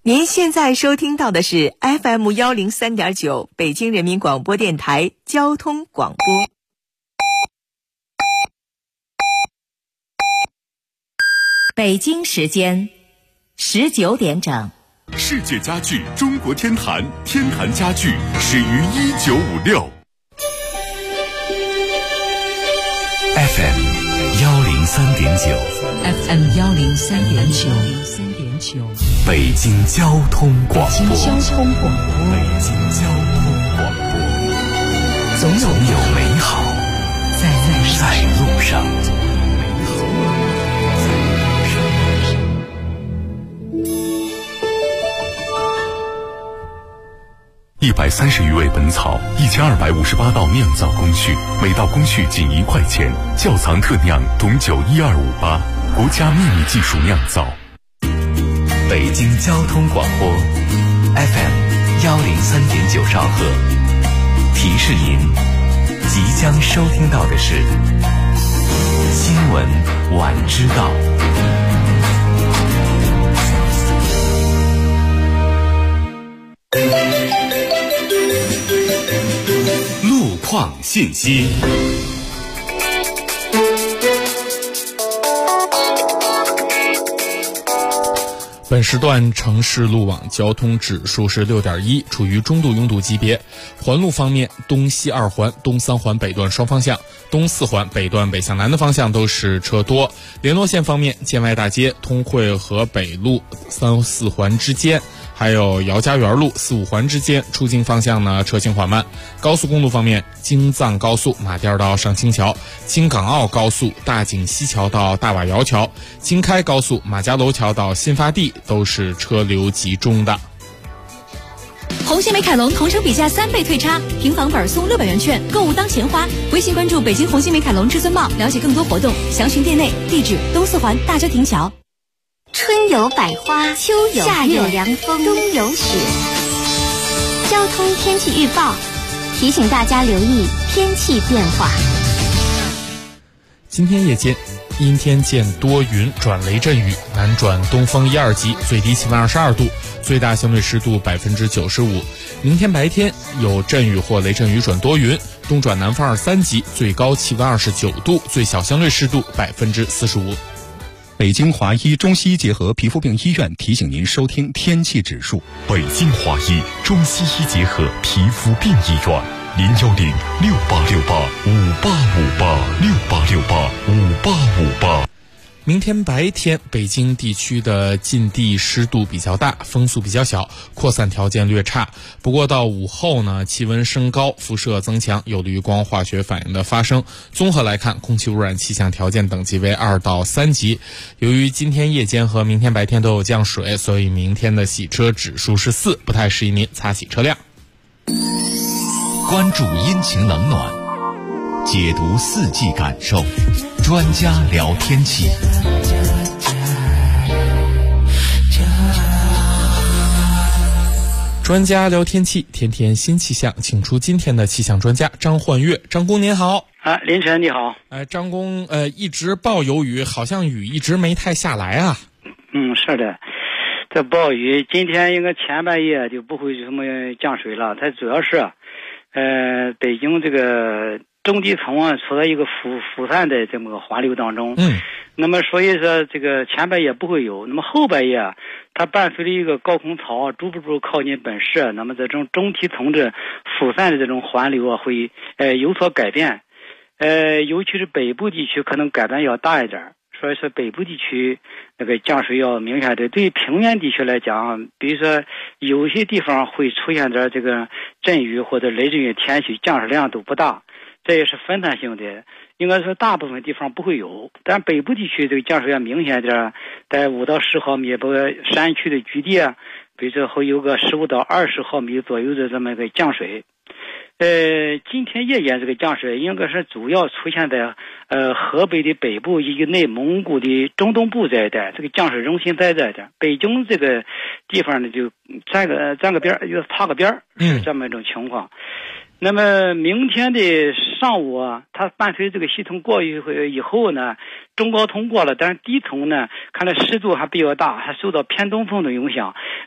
您现在收听到的是 FM103.9 北京人民广播电台交通广播。北京时间19点整。 世界家具中国天坛，天坛家具始于1956。FM 103.9 FM 103.9 北京交通广播。 北京交通广播， 总有美好在路上。130余味本草，1258道酿造工序，每道工序仅1块钱。窖藏特酿董酒12588，国家秘密技术酿造。北京交通广播 FM 103.9兆赫，提示您即将收听到的是新闻晚知道。路况信息。 本时段城市路网交通指数是6.1，处于中度拥堵级别。环路方面，东西2环、东3环北段双方向，东4环北段北向南的方向都是车多。联络线方面，建外大街、通惠河北路3、4环之间，还有姚家园路4、5环之间出境方向呢车行缓慢。高速公路方面，京藏高速马甸到上清桥，京港澳高速大井西桥到大瓦窑桥，京开高速马家楼桥到新发地都是车流集中的。 红星美凯龙同城比价3倍退差，平房本送600元券，购物当钱花。微信关注北京红星美凯龙至尊茂，了解更多活动，详询店内。地址：东4环大郊亭桥。 春有百花，秋有夏有凉风，冬有雪。交通天气预报提醒大家留意天气变化。 今天夜间阴天见多云转雷阵雨，南转东风1、2级，最低气温22度，最大相对湿度95%。明天白天有阵雨或雷阵雨转多云，东转南风2、3级，最高气温29度，最小相对湿度45%。 北京华医中西医结合皮肤病医院提醒您收听天气指数。 北京华医中西医结合皮肤病医院，0106868585858，68685858。 明天白天，北京地区的近地湿度比较大，风速比较小，扩散条件略差。不过到午后呢，气温升高，辐射增强，有利于光化学反应的发生。综合来看，空气污染气象条件等级为2到3级。由于今天夜间和明天白天都有降水，所以明天的洗车指数是4，不太适宜您擦洗车辆。 关注阴晴冷暖，解读四季感受，专家聊天气。 专家聊天气，天天新气象，请出今天的气象专家张焕月。张工您好。 林晨你好。 张工，一直暴有雨，好像雨一直没太下来啊。 是的，这暴雨今天应该前半夜就不会什么降水了，它主要是北京这个中低层处在一个疏散的这么个环流当中。那么所以说这个前半夜不会有，那么后半夜它伴随着一个高空槽逐步靠近本市，那么这种中低层的疏散的这种环流会有所改变，尤其是北部地区可能改变要大一点，所以说北部地区那个降水要明显的。对于平原地区来讲，比如说有些地方会出现点这个阵雨或者雷阵雨天气，降水量都不大，这也是分散性的，应该说大部分地方不会有，但北部地区这个降水要明显点，在5到10毫米，包括山区的局地比如说会有个15到20毫米左右的这么一个降水。今天夜间这个降水应该是主要出现在河北的北部以及内蒙古的中东部这一带，这个降水中心在这一带。北京这个地方呢就沾个边，就擦个边，是这么一种情况。那么明天的上午它伴随这个系统过去以后呢，中高通过了，但是低层呢看来湿度还比较大，还受到偏东风的影响。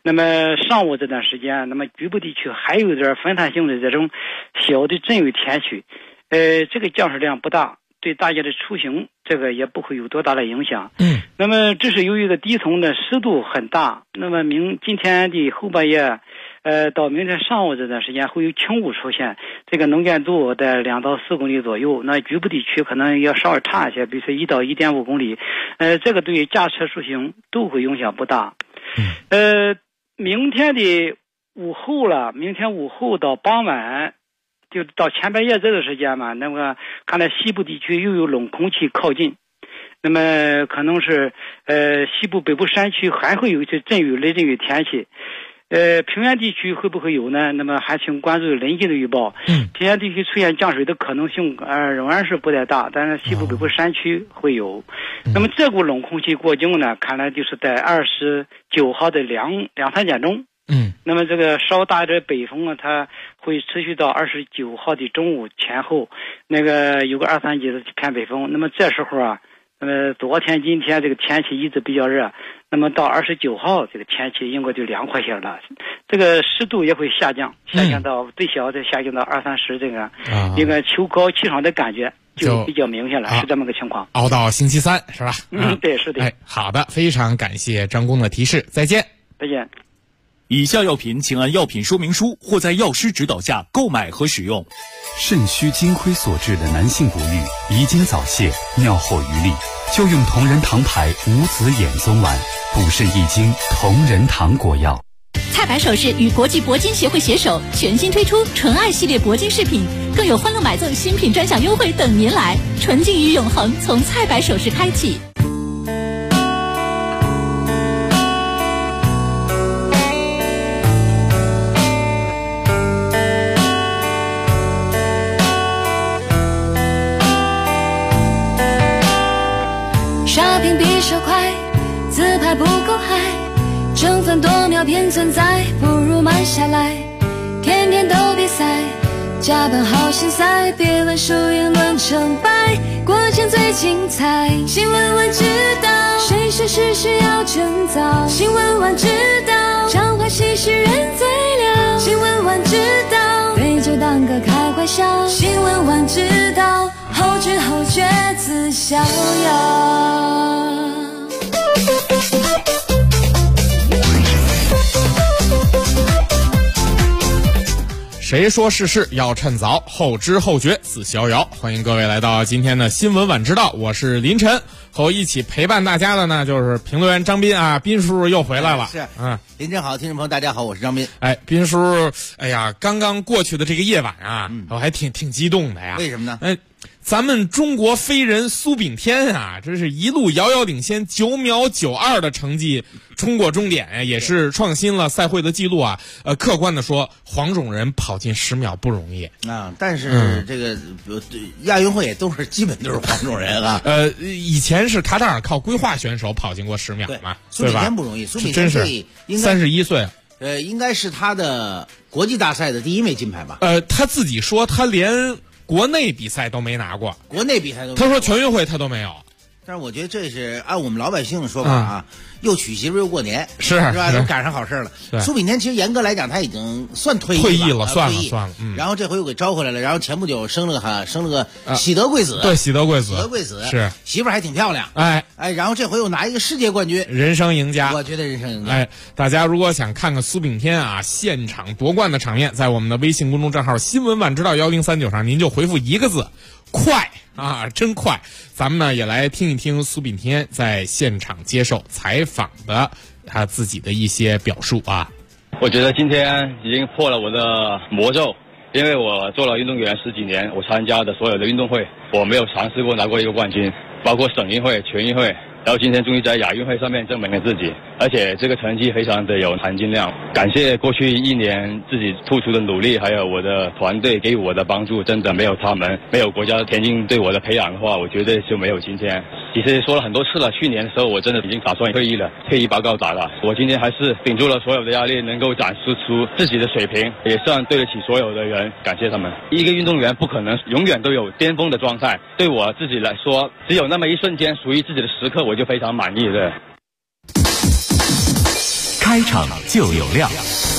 那么上午这段时间，那么局部地区还有点分散性的这种小的阵雨天气，这个降水量不大，对大家的出行这个也不会有多大的影响。那么这是由于一个低层的湿度很大，那么今天的后半夜到明天上午这段时间会有轻雾出现，这个能见度在2到4公里左右，那局部地区可能要稍微差一些，比如说1到1.5公里，这个对驾车出行都会影响不大。明天的午后了，明天午后到傍晚，就到前半夜这个时间嘛，那么看来西部地区又有冷空气靠近，那么可能是西部北部山区还会有一些阵雨雷阵雨天气。平原地区会不会有呢？那么还请关注临近的预报。平原地区出现降水的可能性仍然是不太大，但是西部北部山区会有。那么这股冷空气过境呢，看来就是在29号的2、3点钟。那么这个稍大的北风呢，它会持续到29号的中午前后，那个有个2、3级的偏北风。那么这时候啊，昨天今天这个天气一直比较热，那么到29号这个天气应该就凉快些了，这个湿度也会下降到最小的下降到20-30，这个一个秋高气爽的感觉就比较明显了，是这么个情况。 熬到星期3是吧？ 对，是的。 好的，非常感谢张工的提示，再见。 再见。 以下药品请按药品说明书或在药师指导下购买和使用。 肾虚金亏所致的男性不育、遗精早泄、尿后余力，就用同仁堂牌无籽眼松丸，补肾益精同仁堂果药。 太白首饰与国际铂金协会携手，全新推出纯爱系列铂金饰品，更有欢乐买赠新品专享优惠等您来。纯净与永恒从太白首饰开启。 刷屏比手快，自拍不够嗨，争分夺秒偏存在，不如慢下来。天天都比赛，加班好心塞，别问输赢论成败，过程最精彩。新闻晚知道，谁说事实要趁早？新闻晚知道，常话细是人最了。新闻晚知道，对着当个开怀笑。新闻晚知道，后知后觉自逍遥。 谁说世事要趁早，后知后觉自逍遥。欢迎各位来到今天的新闻晚知道，我是林晨，和我一起陪伴大家的呢就是评论员张斌啊，斌叔又回来了。 是，林晨好，听众朋友大家好，我是张斌。 斌叔，刚刚过去的这个夜晚啊，我还挺激动的呀。 为什么呢？ 咱们中国飞人苏炳添啊，这是一路遥遥领先9秒92的成绩冲过终点，也是创新了赛会的记录啊。客观的说，黄种人跑进10秒不容易啊。但是这个亚运会也基本都是黄种人啊。 以前是卡塔尔靠规划选手跑进过10秒嘛， 苏炳添不容易，苏炳添应该31岁。 应该是他的国际大赛的第1枚金牌吧？ 他自己说他连国内比赛都没拿过， 国内比赛都没拿过， 他说全运会他都没有。 但是我觉得这是按我们老百姓的说法啊，又娶媳妇又过年， 是吧？都赶上好事了。苏炳添其实严格来讲他已经算退役了，算了。 然后这回又给招回来了，然后前不久生了个喜德贵子， 对，喜德贵子是媳妇还挺漂亮，然后这回又拿一个世界冠军， 人生赢家。 我觉得人生赢家。 大家如果想看看苏炳添啊现场夺冠的场面，在我们的微信公众账号新闻晚知道1039上，您就回复一个字。快啊，真快！咱们呢也来听一听苏炳添在现场接受采访的他自己的一些表述啊。 我觉得今天已经破了我的魔咒，因为我做了运动员10几年，我参加的所有的运动会，我没有尝试过拿过一个冠军，包括省运会、全运会。然后今天终于在亚运会上面证明了自己，而且这个成绩非常的有含金量。感谢过去1年自己付出的努力，还有我的团队给我的帮助，真的没有他们，没有国家田径对我的培养的话，我觉得就没有今天。其实说了很多次了，去年的时候我真的已经打算退役了，退役报告打了。我今天还是顶住了所有的压力，能够展示出自己的水平，也算对得起所有的人，感谢他们。一个运动员不可能永远都有巅峰的状态，对我自己来说，只有那么一瞬间属于自己的时刻，我就非常满意的。 开场就有料。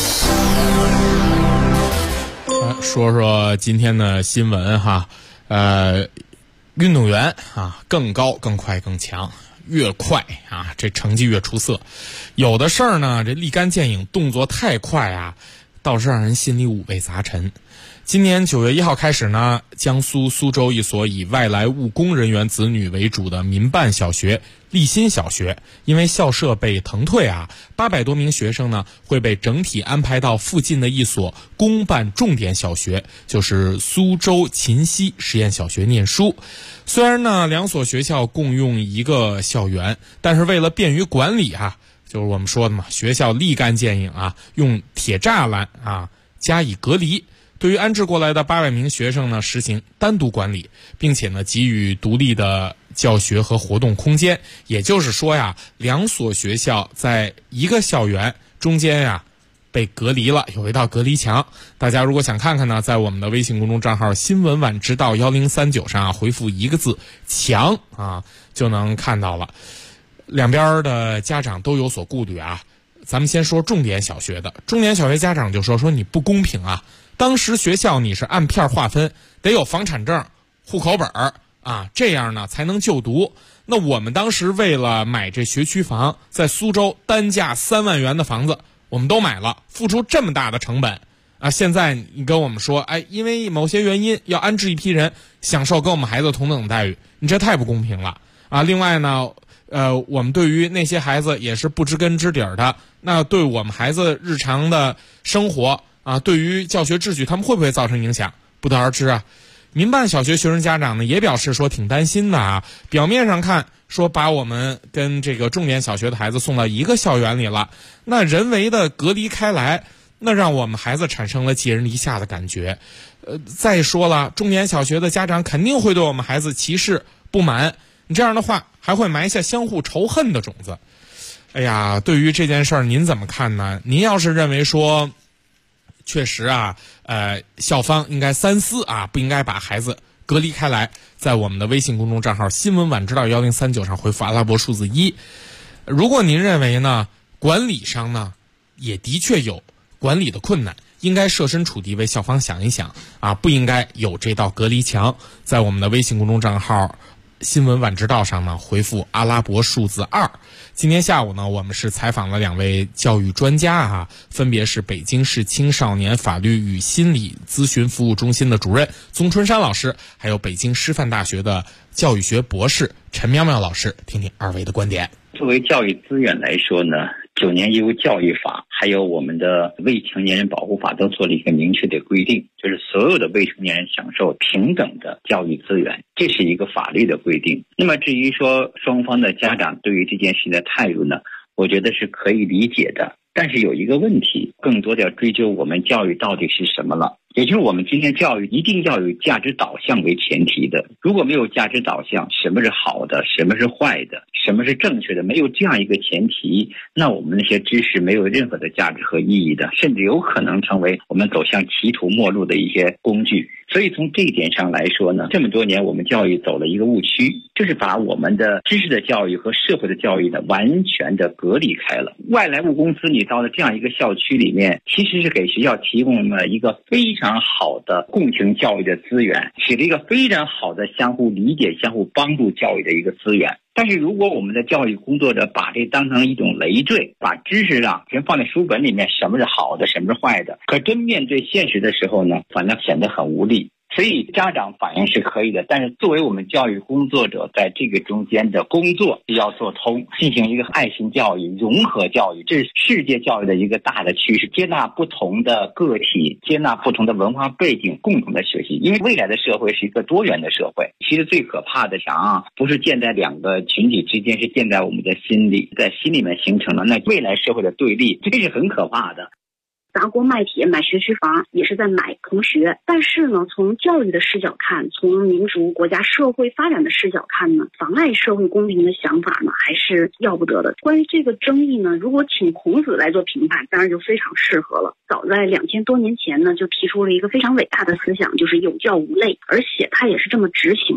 说说今天的新闻哈，运动员啊，更高、更快、更强，越快啊，这成绩越出色。有的事儿呢，这立竿见影，动作太快啊，倒是让人心里五味杂陈。今年9月1号开始呢，江苏苏州一所以外来务工人员子女为主的民办小学立新小学，因为校舍被腾退啊，800多名学生呢会被整体安排到附近的一所公办重点小学，就是苏州秦溪实验小学念书。虽然呢2所学校共用一个校园，但是为了便于管理啊，就是我们说的嘛，学校立竿见影啊，用铁栅栏啊加以隔离。对于安置过来的800名学生呢，实行单独管理，并且呢给予独立的教学和活动空间。也就是说呀，2所学校在一个校园中间呀被隔离了，有一道隔离墙。大家如果想看看呢，在我们的微信公众账号新闻晚知道1039上啊，回复1个字墙啊，就能看到了。两边的家长都有所顾虑啊。咱们先说重点小学的，重点小学家长就说你不公平啊。当时学校你是按片划分，得有房产证、户口本啊，这样呢才能就读。那我们当时为了买这学区房，在苏州单价3万元的房子，我们都买了，付出这么大的成本啊！现在你跟我们说，因为某些原因要安置一批人，享受跟我们孩子同等待遇，你这太不公平了啊！另外呢，我们对于那些孩子也是不知根知底的，那对我们孩子日常的生活啊，对于教学秩序，他们会不会造成影响？不得而知啊。民办小学学生家长呢，也表示说挺担心的啊。表面上看说把我们跟这个重点小学的孩子送到一个校园里了，那人为的隔离开来，那让我们孩子产生了寄人篱下的感觉。再说了，重点小学的家长肯定会对我们孩子歧视不满，你这样的话还会埋下相互仇恨的种子。哎呀，对于这件事儿您怎么看呢？您要是认为说确实啊，校方应该三思啊，不应该把孩子隔离开来，在我们的微信公众账号新闻晚知道1039上回复阿拉伯数字1。如果您认为呢，管理上呢也的确有管理的困难，应该设身处地为校方想一想啊，不应该有这道隔离墙。在我们的微信公众账号新闻晚知道上呢，回复阿拉伯数字2。今天下午呢，我们是采访了2位教育专家啊，分别是北京市青少年法律与心理咨询服务中心的主任宗春山老师，还有北京师范大学的教育学博士陈苗苗老师，听听2位的观点。 作为教育资源来说呢，9年义务教育法还有我们的未成年人保护法都做了一个明确的规定，就是所有的未成年人享受平等的教育资源，这是一个法律的规定。那么至于说双方的家长对于这件事的态度呢，我觉得是可以理解的。但是有一个问题，更多的要追究我们教育到底是什么了。也就是我们今天教育一定要有价值导向为前提的，如果没有价值导向，什么是好的，什么是坏的，什么是正确的，没有这样一个前提，那我们那些知识没有任何的价值和意义的，甚至有可能成为我们走向歧途末路的一些工具。所以从这一点上来说呢，这么多年我们教育走了一个误区，就是把我们的知识的教育和社会的教育呢完全的隔离开了。外来务公司你到了这样一个校区里面，其实是给学校提供了一个非常好的共情教育的资源，起了一个非常好的相互理解、相互帮助教育的一个资源。但是如果我们的教育工作者把这当成一种累赘，把知识全放在书本里面，什么是好的，什么是坏的，可真面对现实的时候呢，反正显得很无力。所以家长反映是可以的，但是作为我们教育工作者，在这个中间的工作要做通，进行一个爱心教育、融合教育，这是世界教育的一个大的趋势，接纳不同的个体，接纳不同的文化背景，共同的学习。因为未来的社会是一个多元的社会，其实最可怕的不是建在2个群体之间，是建在我们的心里，在心里面形成了那未来社会的对立，这是很可怕的。 砸锅卖铁买学区房也是在买同学，但是呢，从教育的视角看，从民族国家社会发展的视角看呢，妨碍社会公平的想法呢还是要不得的。关于这个争议呢，如果请孔子来做评判，当然就非常适合了。早在2000多年前呢，就提出了一个非常伟大的思想，就是有教无类，而且他也是这么执行的。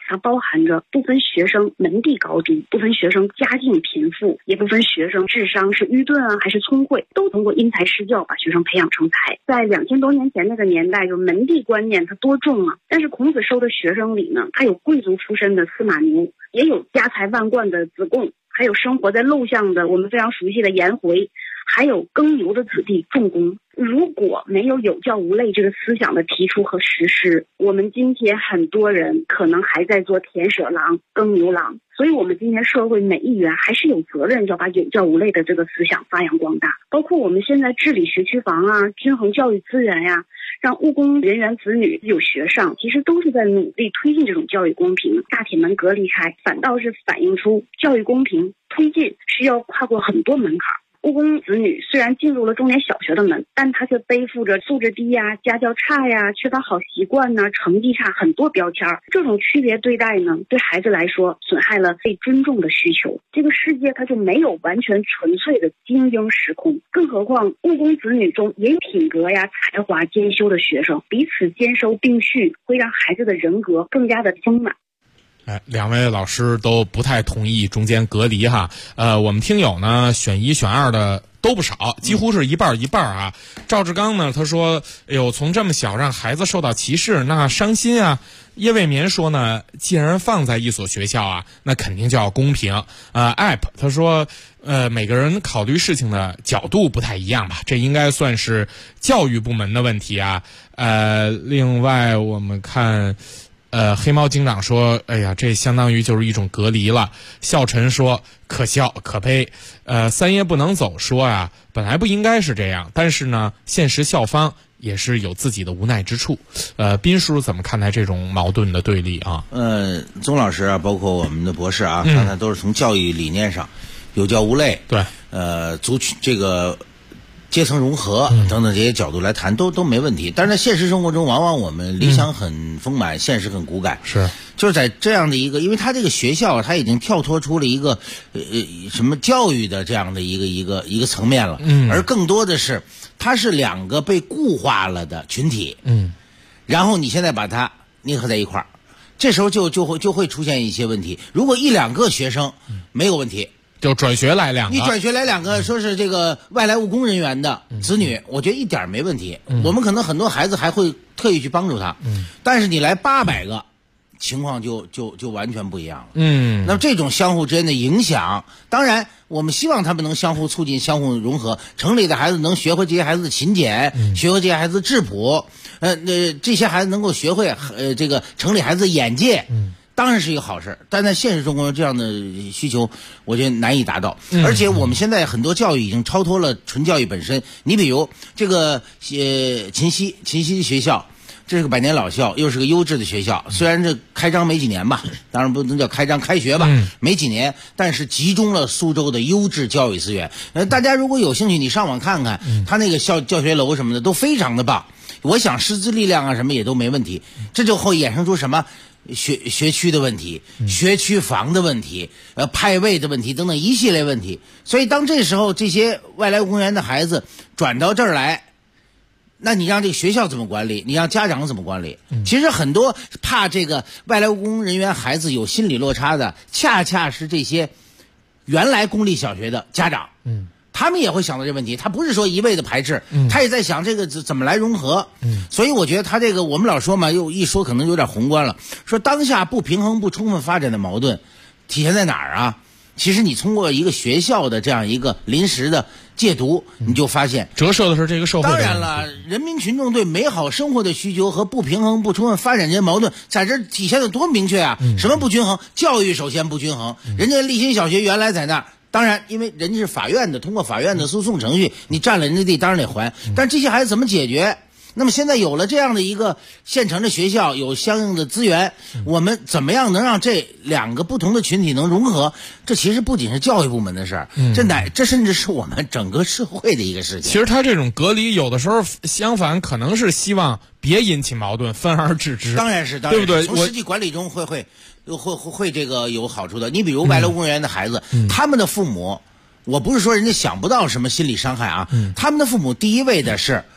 它包含着不分学生门第高低，不分学生家境贫富，也不分学生智商是愚钝啊还是聪慧，都通过因材施教把学生培养成才。在2000多年前那个年代，就门第观念它多重啊！但是孔子收的学生里呢，还有贵族出身的司马牛，也有家财万贯的子贡，还有生活在陋巷的我们非常熟悉的颜回，还有耕牛的子弟仲弓。如果没有有教无类这个思想的提出和实施，我们今天很多人可能还在做田舍郎、耕牛郎。所以我们今天社会每一员还是有责任要把有教无类的这个思想发扬光大，包括我们现在治理学区房啊，均衡教育资源呀，让务工人员子女有学上，其实都是在努力推进这种教育公平。大铁门隔离开，反倒是反映出教育公平推进需要跨过很多门槛。务工子女虽然进入了中年小学的门，但他却背负着素质低呀、家教差呀、缺乏好习惯呐、成绩差很多标签。这种区别对待呢，对孩子来说损害了被尊重的需求。这个世界它就没有完全纯粹的精英时空，更何况务工子女中也有品格呀、才华兼修的学生，彼此兼收并蓄，会让孩子的人格更加的丰满。 两位老师都不太同意中间隔离哈。我们听友呢选1选2的都不少，几乎是一半一半啊。赵志刚呢他说，哎呦，从这么小让孩子受到歧视，那伤心啊。叶未眠说呢，既然放在一所学校啊，那肯定就要公平。app 他说，每个人考虑事情的角度不太一样吧，这应该算是教育部门的问题啊。另外我们看。黑猫警长说，哎呀，这相当于就是一种隔离了。笑晨说，可笑可悲。三爷不能走说啊，本来不应该是这样，但是呢，现实校方也是有自己的无奈之处。斌叔怎么看待这种矛盾的对立啊？ 宗老师啊，包括我们的博士啊，刚才都是从教育理念上，有教无类， 对， 族群这个。阶层融合等等这些角度来谈都没问题，但是在现实生活中，往往我们理想很丰满，现实很骨感。 是， 就是在这样的一个，因为他这个学校他已经跳脱出了一个什么教育的这样的一个层面了，而更多的是它是2个被固化了的群体，然后你现在把它捏合在一块儿，这时候就会出现一些问题。如果1、2个学生没有问题。 就转学来2个， 你转学来2个，说是这个外来务工人员的子女，我觉得一点没问题。我们可能很多孩子还会特意去帮助他，但是你来800个，情况就完全不一样了。那么这种相互之间的影响，当然我们希望他们能相互促进、相互融合。城里的孩子能学会这些孩子的勤俭，学会这些孩子的质朴，这些孩子能够学会这个城里孩子的眼界。当然是一个好事，但在现实中国这样的需求，我觉得难以达到。而且我们现在很多教育已经超脱了纯教育本身。你比如这个秦溪学校，这是个100年老校，又是个优质的学校。虽然这开张没几年吧，当然不能叫开张，开学吧，没几年，但是集中了苏州的优质教育资源。大家如果有兴趣，你上网看看，他那个教学楼什么的都非常的棒。我想师资力量啊什么也都没问题，这就会衍生出什么？学区的问题，学区房的问题，派位的问题等等一系列问题。所以当这时候这些外来务工人员的孩子转到这儿来，那你让这个学校怎么管理？你让家长怎么管理？其实很多怕这个外来务工人员孩子有心理落差的，恰恰是这些原来公立小学的家长。他们也会想到这个问题，他不是说一味的排斥，他也在想这个怎么来融合。所以我觉得他这个我们老说嘛，又一说可能有点宏观了，说当下不平衡不充分发展的矛盾体现在哪儿啊？其实你通过一个学校的这样一个临时的戒毒，你就发现折射的是这个社会。 当然了，人民群众对美好生活的需求和不平衡不充分发展这些矛盾，在这体现的多明确啊！什么不均衡？教育首先不均衡。人家立新小学原来在那儿。当然，因为人家是法院的，通过法院的诉讼程序，你占了人家地，当然得还。但这些孩子怎么解决？那么现在有了这样的一个现成的学校，有相应的资源，我们怎么样能让这2个不同的群体能融合？这其实不仅是教育部门的事儿，这甚至是我们整个社会的一个事情。 其实他这种隔离，有的时候相反可能是希望别引起矛盾，分而治之。 当然是， 对不对？ 从实际管理中会这个有好处的。你比如外来务工人员的孩子，他们的父母，我不是说人家想不到什么心理伤害啊，他们的父母第一位的是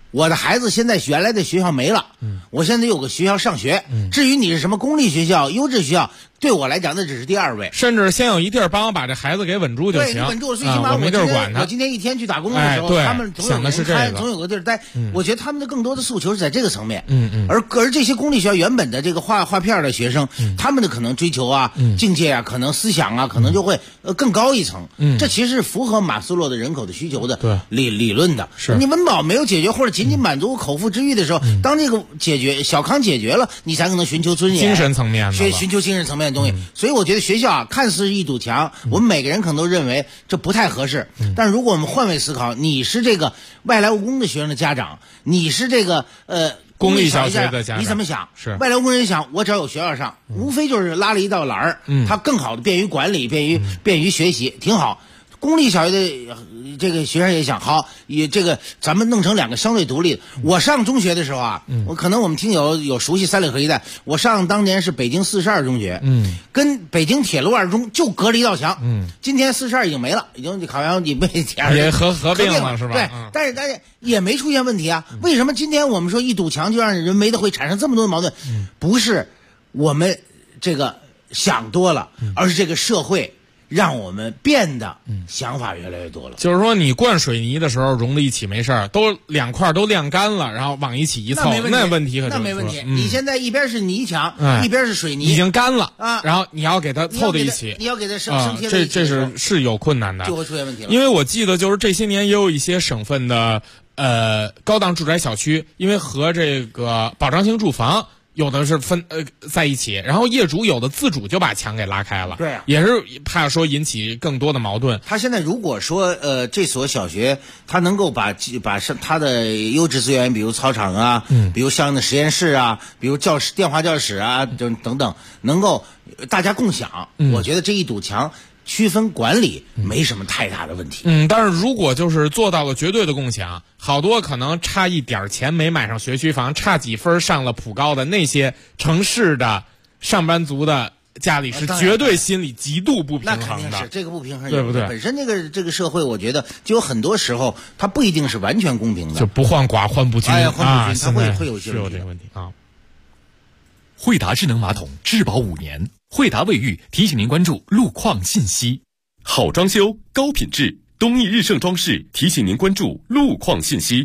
我的孩子现在原来的学校没了，我现在有个学校上学，至于你是什么公立学校、优质学校，对我来讲那只是第二位， 甚至先有一地儿帮我把这孩子给稳住就行。 对，稳住，最起码我没地儿管他。 我今天一天去打工的时候，他们总有人开，总有个地儿待。我觉得他们的更多的诉求是在这个层面。而这些公立学校原本的这个画片的学生，他们的可能追求啊、境界啊、可能思想啊，可能就会更高一层。这其实是符合马斯洛的人口的需求的理论的。 是你温饱没有解决，或者仅仅满足口腹之欲的时候，当这个小康解决了，你才可能寻求尊严、 精神层面的寻求精神层面的东西。所以我觉得学校啊，看似是一堵墙，我们每个人可能都认为这不太合适。但是如果我们换位思考，你是这个外来务工的学生的家长，你是这个公立小学的家长， 你怎么想？ 是外来务工人想，我只要有学校上，无非就是拉了一道栏儿，它更好的便于管理，便于学习，挺好。公立小学的这个学生也想，好，也这个咱们弄成两个相对独立的。我上中学的时候啊，我可能我们听友有熟悉三里河一带，我上当年是北京42中学，跟北京铁路2中就隔了一道墙，今天42已经没了，已经好像已被也合并了是吧？ 对，但是也没出现问题啊。为什么今天我们说一堵墙就让人为的会产生这么多的矛盾？不是我们这个想多了，而是这个社会让我们变得想法越来越多了。 就是说你灌水泥的时候融在一起没事儿，都两块都晾干了，然后往一起一凑，那问题可就没问题。你现在一边是泥墙，一边是水泥， 已经干了啊，然后你要给它凑在一起， 你要给它升贴在一起， 这是有困难的， 就会出现问题了。 因为我记得就是这些年也有一些省份的高档住宅小区，因为和这个保障性住房有的是分在一起，然后业主有的自主就把墙给拉开了， 对啊， 也是怕说引起更多的矛盾。 他现在如果说这所小学他能够把他的优质资源，比如操场啊，比如相应的实验室啊，比如电话教室啊，等等，能够大家共享，我觉得这一堵墙区分管理没什么太大的问题。 但是如果就是做到了绝对的共享，好多可能差一点钱没买上学区房，差几分上了普高的那些城市的上班族的家里是绝对心里极度不平衡的。 那肯定是这个不平衡， 对不对？ 本身这个社会，我觉得就有很多时候它不一定是完全公平的， 就不患寡患不均， 患不均，它会有这个问题啊。 惠达智能马桶质保5年，惠达卫浴提醒您关注路况信息。好装修，高品质，东义日盛装饰提醒您关注路况信息。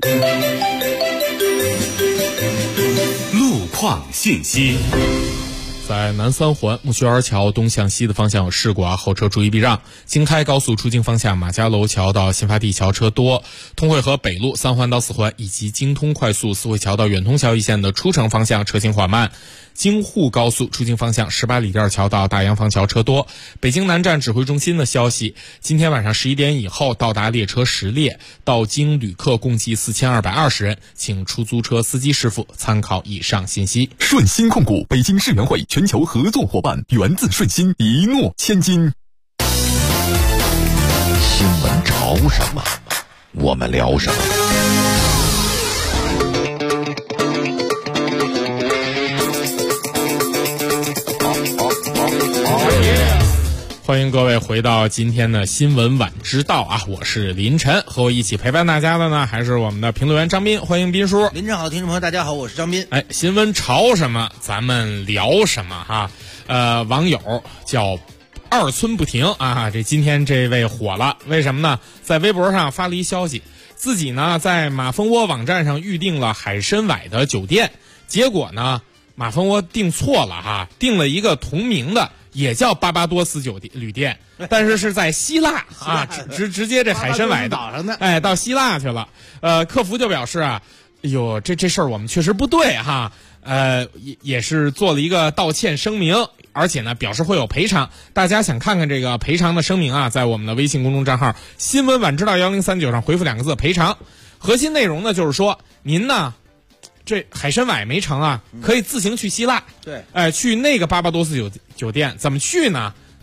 路况信息。 在南三环木樨园桥东向西的方向有事故啊，后车注意避让。京开高速出京方向马家楼桥到新发地桥车多，通惠河北路3环到4环以及京通快速四惠桥到远通桥一线的出城方向车行缓慢。京沪高速出京方向18里店桥到大洋坊桥车多。北京南站指挥中心的消息，今天晚上11点以后到达列车10列，到京旅客共计4220人，请出租车司机师傅参考以上信息。 顺鑫控股北京世园会全球合作伙伴，源自顺鑫，一诺千金。 新闻潮什么，我们聊什么。 欢迎各位回到今天的新闻晚知道啊，我是林晨，和我一起陪伴大家的呢还是我们的评论员张斌，欢迎斌叔。 林晨好，听众朋友大家好，我是张斌。 新闻潮什么咱们聊什么哈。网友叫二村不停啊，今天这位火了，为什么呢？在微博上发了一消息，自己呢在马蜂窝网站上预定了海参崴的酒店，结果呢马蜂窝订错了哈，订了一个同名的也叫巴巴多斯旅店，但是是在希腊啊，直接这海参崴岛上的， 到希腊去了。客服就表示啊，哎呦，这事儿我们确实不对哈，也是做了一个道歉声明，而且呢表示会有赔偿。大家想看看这个赔偿的声明啊，在我们的微信公众账号新闻晚知道1039上回复2个字赔偿。核心内容呢就是说，您呢这海参崴没成啊，可以自行去希腊。 对， 去那个巴巴多斯酒店怎么去呢？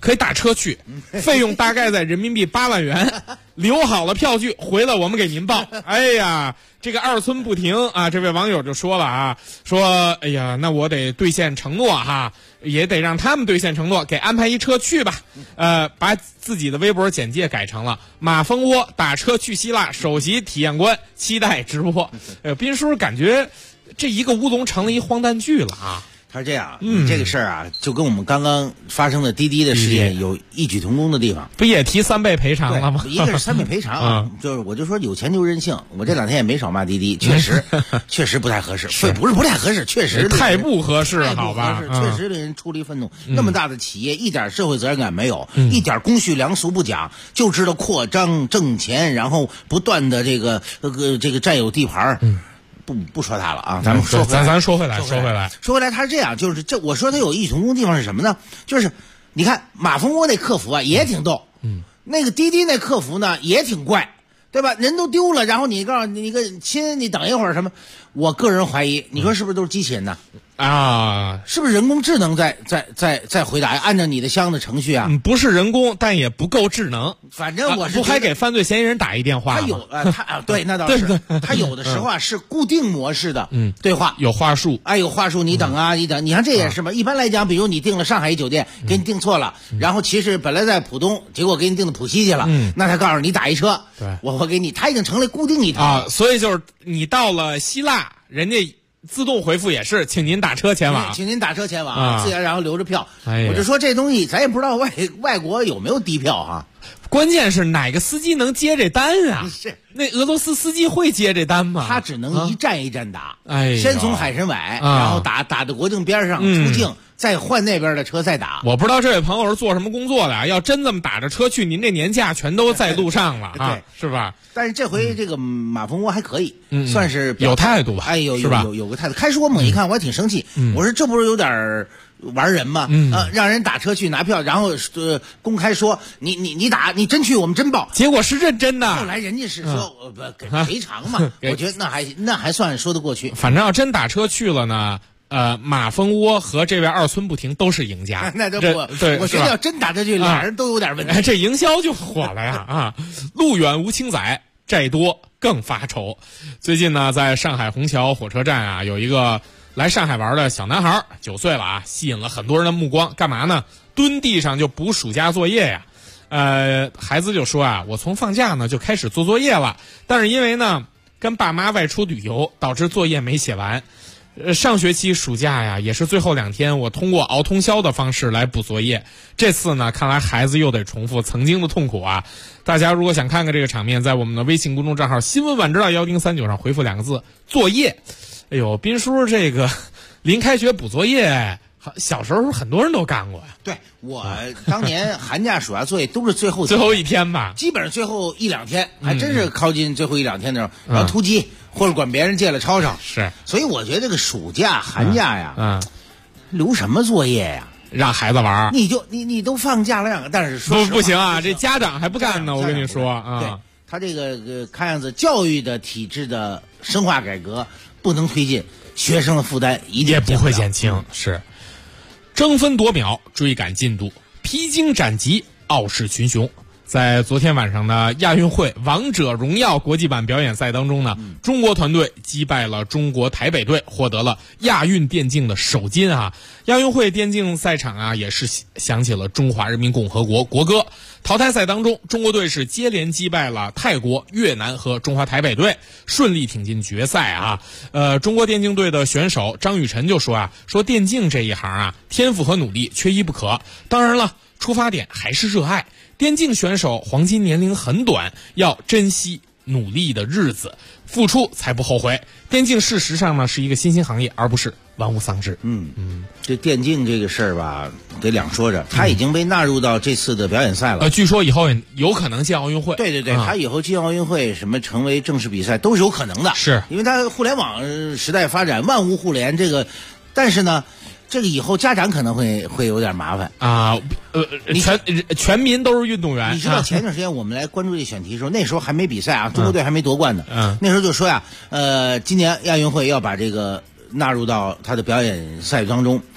可以打车去，费用大概在人民币8万元，留好了票据，回来我们给您报。哎呀，这个二村不停啊，这位网友就说了啊，说哎呀，那我得兑现承诺哈，也得让他们兑现承诺，给安排一车去吧。把自己的微博简介改成了马蜂窝打车去希腊首席体验官，期待直播。斌叔感觉这一个乌龙成了一荒诞剧了啊。 他是这样，这个事儿啊，就跟我们刚刚发生的滴滴的事件有异曲同工的地方。 不也提3倍赔偿了吗？ 一个是3倍赔偿，就是我就说有钱就任性。我这2天也没少骂滴滴，确实不太合适，不是不太合适，确实太不合适，好吧？ 确实令人出离愤怒。那么大的企业，一点社会责任感没有，一点公序良俗不讲，就知道扩张挣钱，然后不断的这个占有地盘。不说他了啊，咱们说回来， 咱说回来， 他是这样，就是我说他有异曲同工的地方是什么呢？就是你看马蜂窝那客服啊也挺逗，那个滴滴那客服呢也挺怪，对吧？人都丢了，然后你告诉你个亲，你等一会儿什么？我个人怀疑，你说是不是都是机器人呢？ 啊， 是不是人工智能在回答？按照你的箱的程序啊？ 不是人工，但也不够智能。 反正我是不还给犯罪嫌疑人打一电话吗？ 他有对，那倒是。他有的时候啊是固定模式的对话， 有话术。 有话术，你等啊，你等。你看这也是嘛。一般来讲，比如你订了上海一酒店，给你订错了，然后其实本来在浦东，结果给你订到浦西去了，那他告诉你打一车， 对， 我给你，他已经成了固定一套啊。所以就是你到了希腊，人家自动回复也是，请您打车前往， 请您打车前往，自然然后留着票。 哎， 我就说这东西咱也不知道外国有没有低票啊。 关键是哪个司机能接这单啊？ 是那俄罗斯司机会接这单吗？ 他只能一站一站打， 先从海参崴，然后打到国境边上出境，再换那边的车再打。 我不知道这位朋友是做什么工作的，要真这么打着车去，您这年假全都在路上了啊，是吧？ 但是这回这个马蜂窝还可以，算是有态度吧？ 有个态度。开始我猛一看，我还挺生气，我说这不是有点玩人吗？让人打车去拿票，然后公开说你打你真去我们真报， 结果是认真的。 后来人家是说给赔偿嘛，我觉得那还算说得过去。 反正要真打车去了呢，马蜂窝和这位二村不停都是赢家。 那都不对，我觉得要真打车去，俩人都有点问题。 这营销就火了呀啊！路远无轻载，债多更发愁。最近呢，在上海虹桥火车站啊，有一个来上海玩的小男孩，9岁了啊，吸引了很多人的目光。干嘛呢？蹲地上就补暑假作业呀。孩子就说啊，我从放假呢就开始做作业了，但是因为呢跟爸妈外出旅游，导致作业没写完。上学期暑假呀，也是最后2天，我通过熬通宵的方式来补作业。这次呢，看来孩子又得重复曾经的痛苦啊！大家如果想看看这个场面，在我们的微信公众账号新闻晚知道1039上回复2个字作业。哎呦，斌叔这个临开学补作业，小时候很多人都干过呀。 对，我当年寒假暑假作业都是最后一天吧， 基本上最后1-2天，还真是靠近最后1-2天的时候，然后突击或者管别人借了抄抄。 是， 所以我觉得这个暑假寒假呀，留什么作业呀？ 让孩子玩， 你都放假了，但是说不行啊，这家长还不干呢，我跟你说啊。 对，他这个看样子教育的体制的深化改革不能推进，学生的负担一定也不会减轻。是，争分夺秒追赶进度，披荆斩棘傲视群雄。在昨天晚上的亚运会王者荣耀国际版表演赛当中呢，中国团队击败了中国台北队，获得了亚运电竞的首金啊！亚运会电竞赛场啊，也是响起了中华人民共和国国歌。淘汰赛当中，中国队是接连击败了泰国、越南和中华台北队，顺利挺进决赛啊！中国电竞队的选手张雨晨就说啊，说电竞这一行啊，天赋和努力缺一不可。当然了，出发点还是热爱。电竞选手黄金年龄很短，要珍惜努力的日子，付出才不后悔。电竞事实上呢是一个新兴行业，而不是玩物丧志。 这电竞这个事儿吧，得两说着，他已经被纳入到这次的表演赛了。 据说以后也有可能进奥运会。 对，他以后进奥运会什么成为正式比赛都是有可能的。 是因为他互联网时代发展，万物互联这个，但是呢。这个以后家长可能会有点麻烦啊，全民都是运动员。 你知道前段时间我们来关注这选题的时候，那时候还没比赛啊，中国队还没夺冠呢。那时候就说呀，今年亚运会要把这个纳入到他的表演赛当中。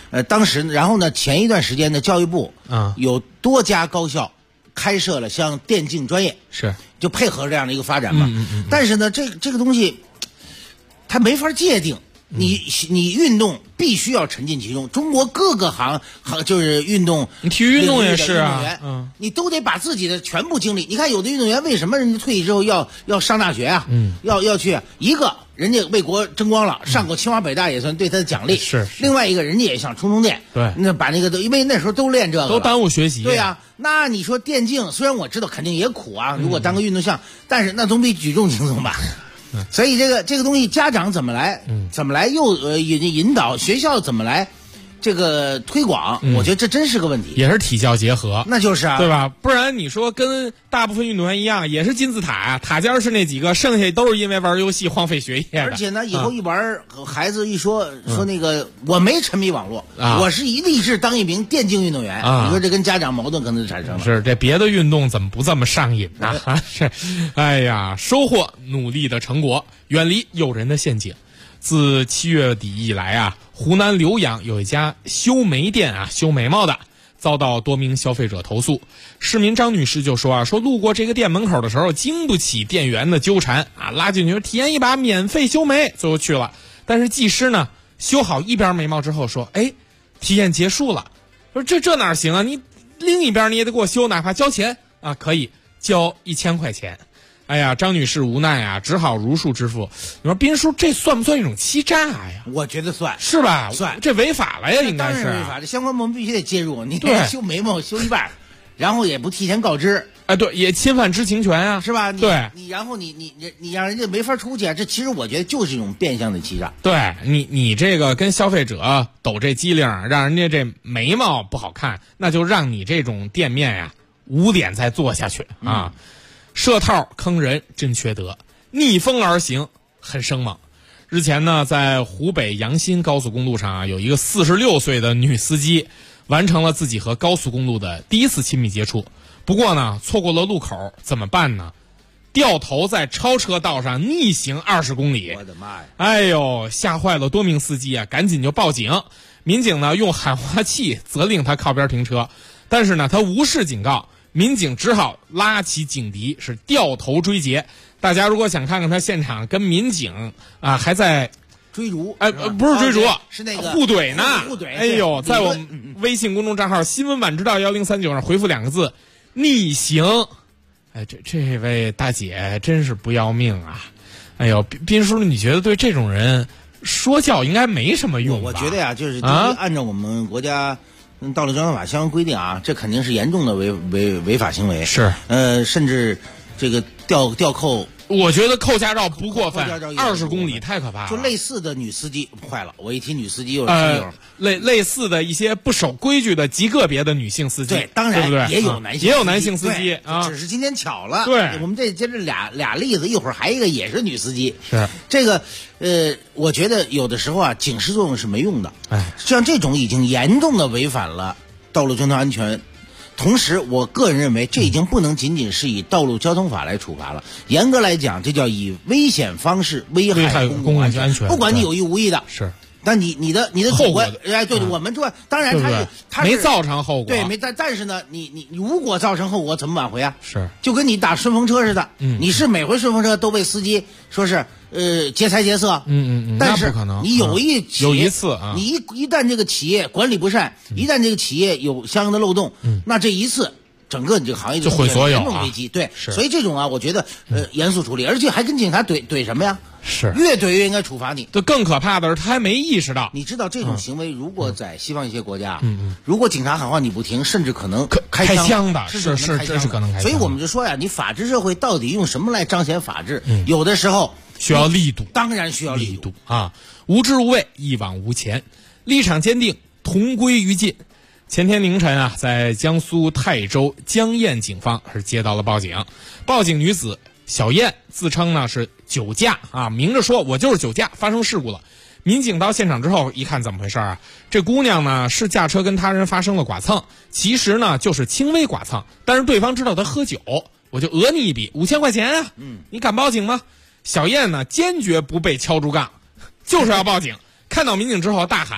当时然后呢，前一段时间的教育部有多家高校开设了像电竞专业， 是就配合这样的一个发展嘛。但是呢，这个东西它没法界定。你运动必须要沉浸其中，中国各个行就是运动， 体育运动也是啊， 你都得把自己的全部精力。你看有的运动员为什么人家退役之后要上大学啊？要去一个人家为国争光了，上过清华北大也算对他的奖励。 是。 另外一个人家也想充电， 对， 那把那个因为那时候都练这个， 都耽误学习。 对呀，那你说电竞，虽然我知道肯定也苦啊，如果当个运动项，但是那总比举重轻松吧。所以这个东西，家长怎么来又引导，学校怎么来这个推广，我觉得这真是个问题。 也是体教结合， 那就是啊， 对吧？不然你说跟大部分运动员一样，也是金字塔啊，塔尖是那几个，剩下都是因为玩游戏荒废学业的。 而且呢，以后一玩，孩子一说那个我没沉迷网络，我是立志当一名电竞运动员。你说这跟家长矛盾可能就产生了。 是这别的运动怎么不这么上瘾呢？是，哎呀，收获努力的成果，远离诱人的陷阱。自7月底以来啊，湖南浏阳有一家修眉店啊，修眉毛的，遭到多名消费者投诉。市民张女士就说啊，说路过这个店门口的时候，经不起店员的纠缠啊，拉进去体验一把免费修眉，最后去了。但是技师呢，修好一边眉毛之后说，哎，体验结束了。说这哪行啊？你另一边你也得给我修，哪怕交钱啊，可以交1000块钱。哎呀，张女士无奈啊，只好如数支付。你说斌叔，这算不算一种欺诈呀？ 我觉得算， 是吧？ 算， 这违法了呀，应该是。 当然违法，这相关部门必须得介入。你修眉毛修一半，然后也不提前告知， 哎，对，也侵犯知情权啊， 是吧？ 对， 你然后你让人家没法出去，这其实我觉得就是一种变相的欺诈。 对你这个跟消费者抖这机灵，让人家这眉毛不好看，那就让你这种店面呀无脸再做下去啊。设套坑人真缺德，逆风而行很生猛。日前呢，在湖北阳新高速公路上啊，有一个46岁的女司机完成了自己和高速公路的第一次亲密接触。不过呢，错过了路口怎么办呢？掉头在超车道上逆行20公里。 我的妈呀！ 哎呦，吓坏了多名司机啊，赶紧就报警。民警呢用喊话器责令他靠边停车，但是呢他无视警告。民警只好拉起警笛，是掉头追截。大家如果想看看他现场跟民警啊还在追逐， 不是追逐， 是那个互怼呢。 互怼。 哎呦，在我们微信公众账号新闻晚知道1039上回复2个字逆行。哎，这位大姐真是不要命啊！哎呦，斌叔，你觉得对这种人说教应该没什么用吧？ 我觉得呀，就是第一，按照我们国家道路交通法相关规定啊，这肯定是严重的违法行为。 是， 甚至这个吊扣。 我觉得扣驾照不过分，20公里太可怕了。 就类似的女司机坏了，我一提女司机类似的一些不守规矩的极个别的女性司机， 对，当然对也有男性司机啊， 只是今天巧了。 对， 我们这接着俩例子，一会儿还一个也是女司机。 是这个我觉得有的时候啊，警示作用是没用的。哎，像这种已经严重的违反了道路交通安全。同时，我个人认为，这已经不能仅仅是以道路交通法来处罚了。严格来讲，这叫以危险方式危害公共安全。不管你有意无意的， 是。 但你的主观，哎，对，我们说，当然他没造成后果， 对，但是呢，你如果造成后果，怎么挽回啊？ 是， 就跟你打顺风车似的，你是每回顺风车都被司机说是劫财劫色，但是那不可能， 你有一次啊， 你一旦这个企业管理不善，一旦这个企业有相应的漏洞，那这一次。整个你这个行业就毁所有， 严重危机。对， 是。 所以这种啊，我觉得严肃处理，而且还跟警察怼什么呀？ 是， 越怼越应该处罚你。 就更可怕的是，他还没意识到。 你知道这种行为，如果在西方一些国家，如果警察喊话你不听，甚至可能开枪的， 是这是可能开枪。 所以我们就说呀，你法治社会到底用什么来彰显法治？有的时候需要力度， 当然需要力度啊！无知无畏，一往无前，立场坚定，同归于尽。前天凌晨啊，在江苏泰州江堰警方是接到了报警，报警女子小燕自称呢是酒驾啊，明着说我就是酒驾，发生事故了。民警到现场之后一看怎么回事啊？这姑娘呢是驾车跟他人发生了剐蹭，其实呢就是轻微剐蹭，但是对方知道她喝酒，我就讹你一笔5000块钱啊，你敢报警吗？小燕呢坚决不被敲竹杠，就是要报警。看到民警之后大喊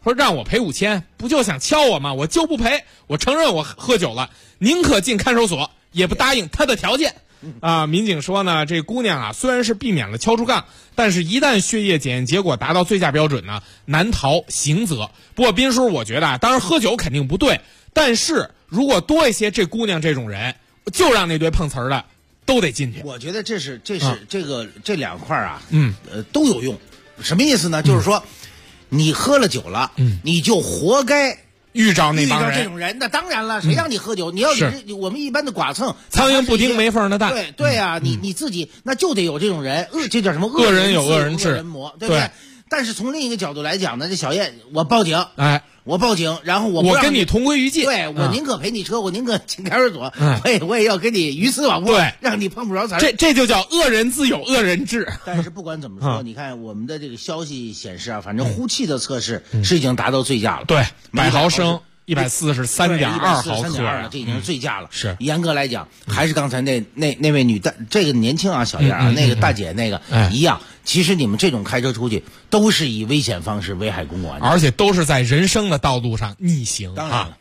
说让我赔5000，不就想敲我吗？我就不赔，我承认我喝酒了，宁可进看守所，也不答应他的条件。民警说呢，这姑娘啊，虽然是避免了敲竹杠，但是一旦血液检验结果达到醉驾标准呢，难逃刑责。不过斌叔，我觉得啊，当然喝酒肯定不对，但是如果多一些这姑娘这种人，就让那堆碰瓷儿的都得进去。 我觉得这两块啊，都有用。什么意思呢？就是说，你喝了酒了，你就活该遇着那帮人， 这种人。那当然了，谁让你喝酒？你要我们一般的剐蹭， 苍蝇不叮没缝的蛋。 对啊，你自己那就得有这种人，这叫什么？ 恶人有恶人治， 恶人磨，对不对？但是从另一个角度来讲呢，这小燕，我报警，我报警，然后我跟你同归于尽。 对，我宁可赔你车，我宁可进看守所，我也要跟你鱼死网破，让你碰不着瓷儿。 这就叫恶人自有恶人治。 但是不管怎么说，你看我们的这个消息显示啊，反正呼气的测试是已经达到醉驾了。 对，100毫升。143.2毫克， 这已经是醉驾了。 是严格来讲，还是刚才那位女的，这个年轻啊，小燕啊，那个大姐那个一样。其实你们这种开车出去，都是以危险方式危害公共安全， 而且都是在人生的道路上逆行。 当然了，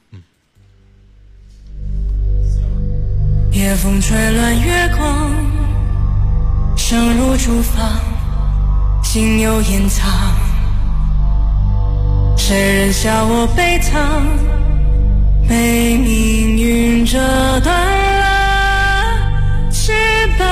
夜风吹乱月光，声如竹房，心有隐藏。谁人笑我悲怆，被命运折断了翅膀。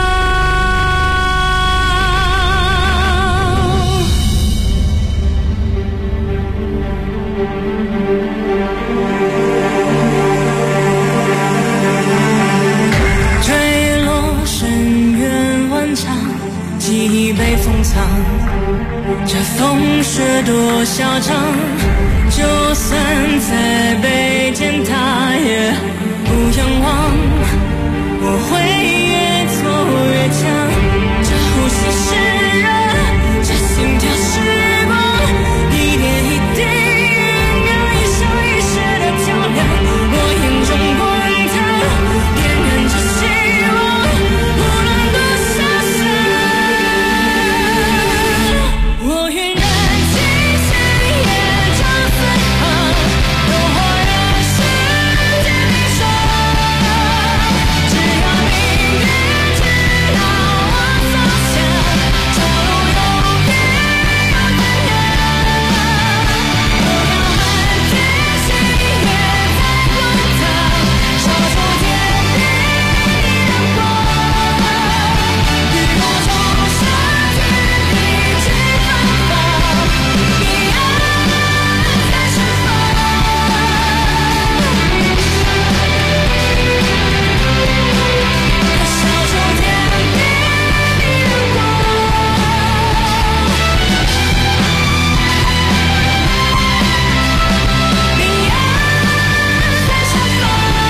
坠落深渊万丈，记忆被封藏。这风雪多嚣张，就算再被践踏也不仰望。我会越走越强，这呼吸是热，这心跳是光，一点一滴酝酿，一生一世的较量。我眼中滚烫，点燃着希望，无论多潇洒。我愿燃尽千叶张四行，诱惑的世界里说，只要命运知道我走向，这路永远有太阳。我要满天星月在滚烫，烧出天地的阳光，与我重生去一起芬芳，彼岸在盛放。烧出天地的阳光，彼岸在盛放。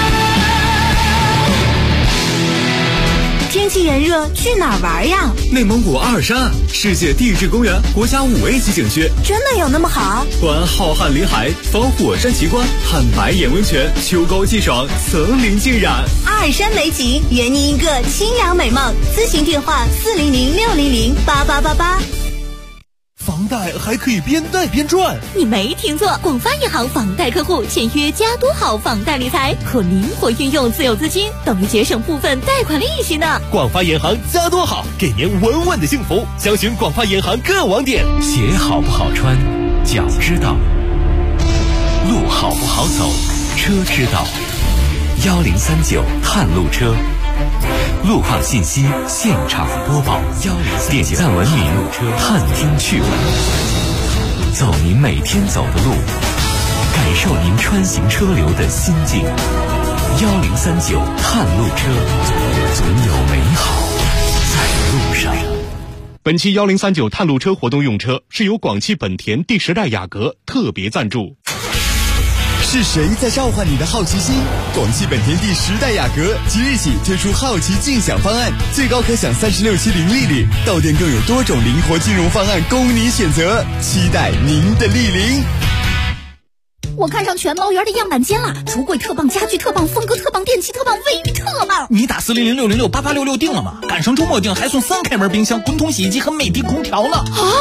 天气炎热，去哪儿玩呀？ 内蒙古阿尔山世界地质公园国家5A级景区， 真的有那么好？ 观浩瀚林海，访火山奇观，看白眼温泉，秋高气爽，层林尽染。 阿尔山美景，圆你一个清凉美梦。咨询电话400-600-8888。 房贷还可以边贷边赚， 你没听错，广发银行房贷客户签约加多好房贷理财，可灵活运用自有资金，等于节省部分贷款利息呢。 广发银行加多好，给您稳稳的幸福。详询广发银行各网点。 鞋好不好穿，脚知道；路好不好走，车知道。1039探路车，路况信息现场播报，点赞文明探听趣闻，走您每天走的路，感受您穿行车流的心境。1039探路车，总有美好在路上。 本期1039探路车活动用车是由广汽本田第10代雅阁特别赞助。 是谁在召唤你的好奇心？广汽本田第10代雅阁即日起推出好奇竞享方案，最高可享36期零利率，到店更有多种灵活金融方案供你选择，期待您的莅临。 我看上全毛园的样板间了，橱柜特棒，家具特棒，风格特棒，电器特棒，卫浴特棒。 你打400-606-8866订了吗？赶上周末订还送3开门冰箱、滚筒洗衣机和美的空调呢。 啊！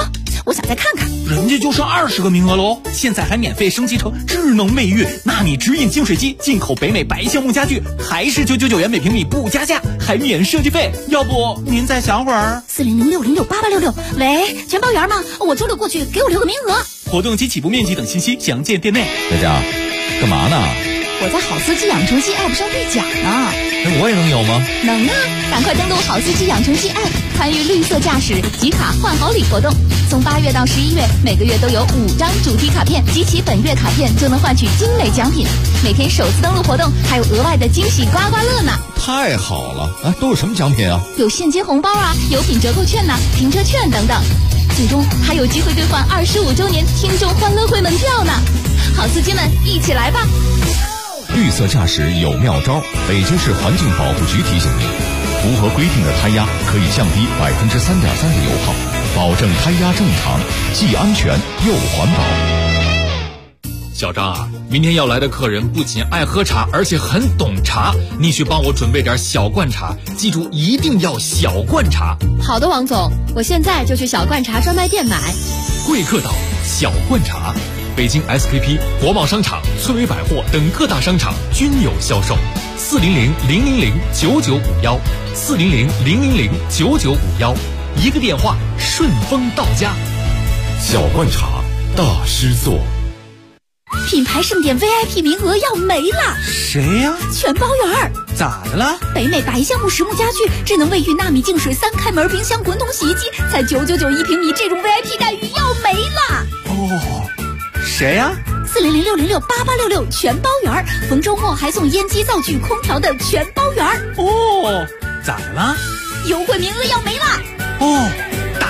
我想再看看。 人家就剩20个名额喽，现在还免费升级成智能卫浴、纳米直饮净水机，进口北美白橡木家具，还是999元每平米不加价，还免设计费。要不您再想会儿 ？4006068866，喂，全包圆吗？我周六过去，给我留个名额。 活动及起步面积等信息详见店内。 佳佳，干嘛呢？ 我在好司机养成系 App 上兑奖呢。 那我也能有吗？ 能啊，赶快登录好司机养成系 App， 参与绿色驾驶集卡换好礼活动。从8月到11月，每个月都有5张主题卡片，集齐本月卡片就能换取精美奖品。每天首次登录活动还有额外的惊喜刮刮乐呢。 太好了啊！都有什么奖品啊？ 有现金红包啊，有品折扣券呐、停车券等等。最终还有机会兑换25周年听众欢乐会门票呢。好司机们，一起来吧！ 绿色驾驶有妙招，北京市环境保护局提醒您，符合规定的胎压可以降低3.3%的油耗，保证胎压正常，既安全又环保。 小张啊，明天要来的客人不仅爱喝茶，而且很懂茶，你去帮我准备点小罐茶，记住一定要小罐茶。 好的，王总，我现在就去小罐茶专卖店买。 贵客岛小罐茶，北京 SKP、国贸商场、翠微百货等各大商场均有销售。400-000-9951，400-000-9951，一个电话顺丰到家。 小罐茶，大师做。 品牌盛典 VIP 名额要没了。 谁呀？ 全包圆。 咋的了？ 北美白橡木实木家具、智能卫浴、纳米净水、3开门冰箱、滚筒洗衣机，才999一平米，这种 VIP 待遇要没了。 哦，谁呀 ？400-606-8866全包圆，逢周末还送烟机、灶具、空调的全包圆。 哦，咋的了？ 优惠名额要没了。 哦，打